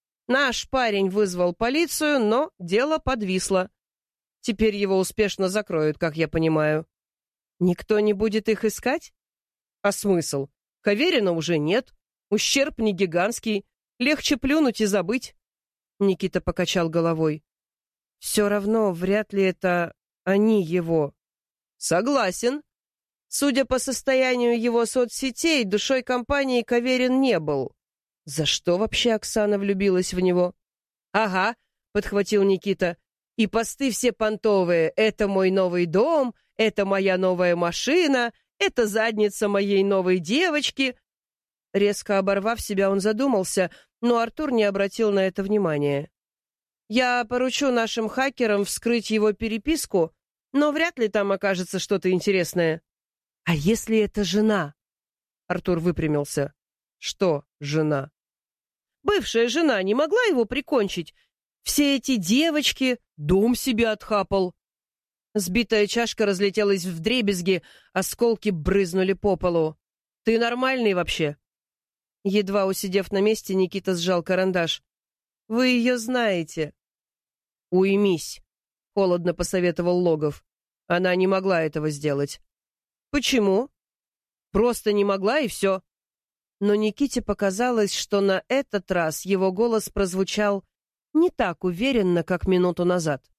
Наш парень вызвал полицию, но дело подвисло. Теперь его успешно закроют, как я понимаю. Никто не будет их искать? А смысл? Каверина уже нет. Ущерб не гигантский. Легче плюнуть и забыть. Никита покачал головой. Все равно, вряд ли это они его. Согласен. Судя по состоянию его соцсетей, душой компании Каверин не был. За что вообще Оксана влюбилась в него? Ага, подхватил Никита. И посты все понтовые. Это мой новый дом, это моя новая машина, это задница моей новой девочки. Резко оборвав себя, он задумался, но Артур не обратил на это внимания. Я поручу нашим хакерам вскрыть его переписку, но вряд ли там окажется что-то интересное. А если это жена? Артур выпрямился. Что жена? Бывшая жена не могла его прикончить. Все эти девочки, дом себе отхапал. Сбитая чашка разлетелась вдребезги, осколки брызнули по полу. Ты нормальный вообще? Едва усидев на месте, Никита сжал карандаш. Вы ее знаете. Уймись, холодно посоветовал Логов. Она не могла этого сделать. Почему? Просто не могла, и все. Но Никите показалось, что на этот раз его голос прозвучал не так уверенно, как минуту назад.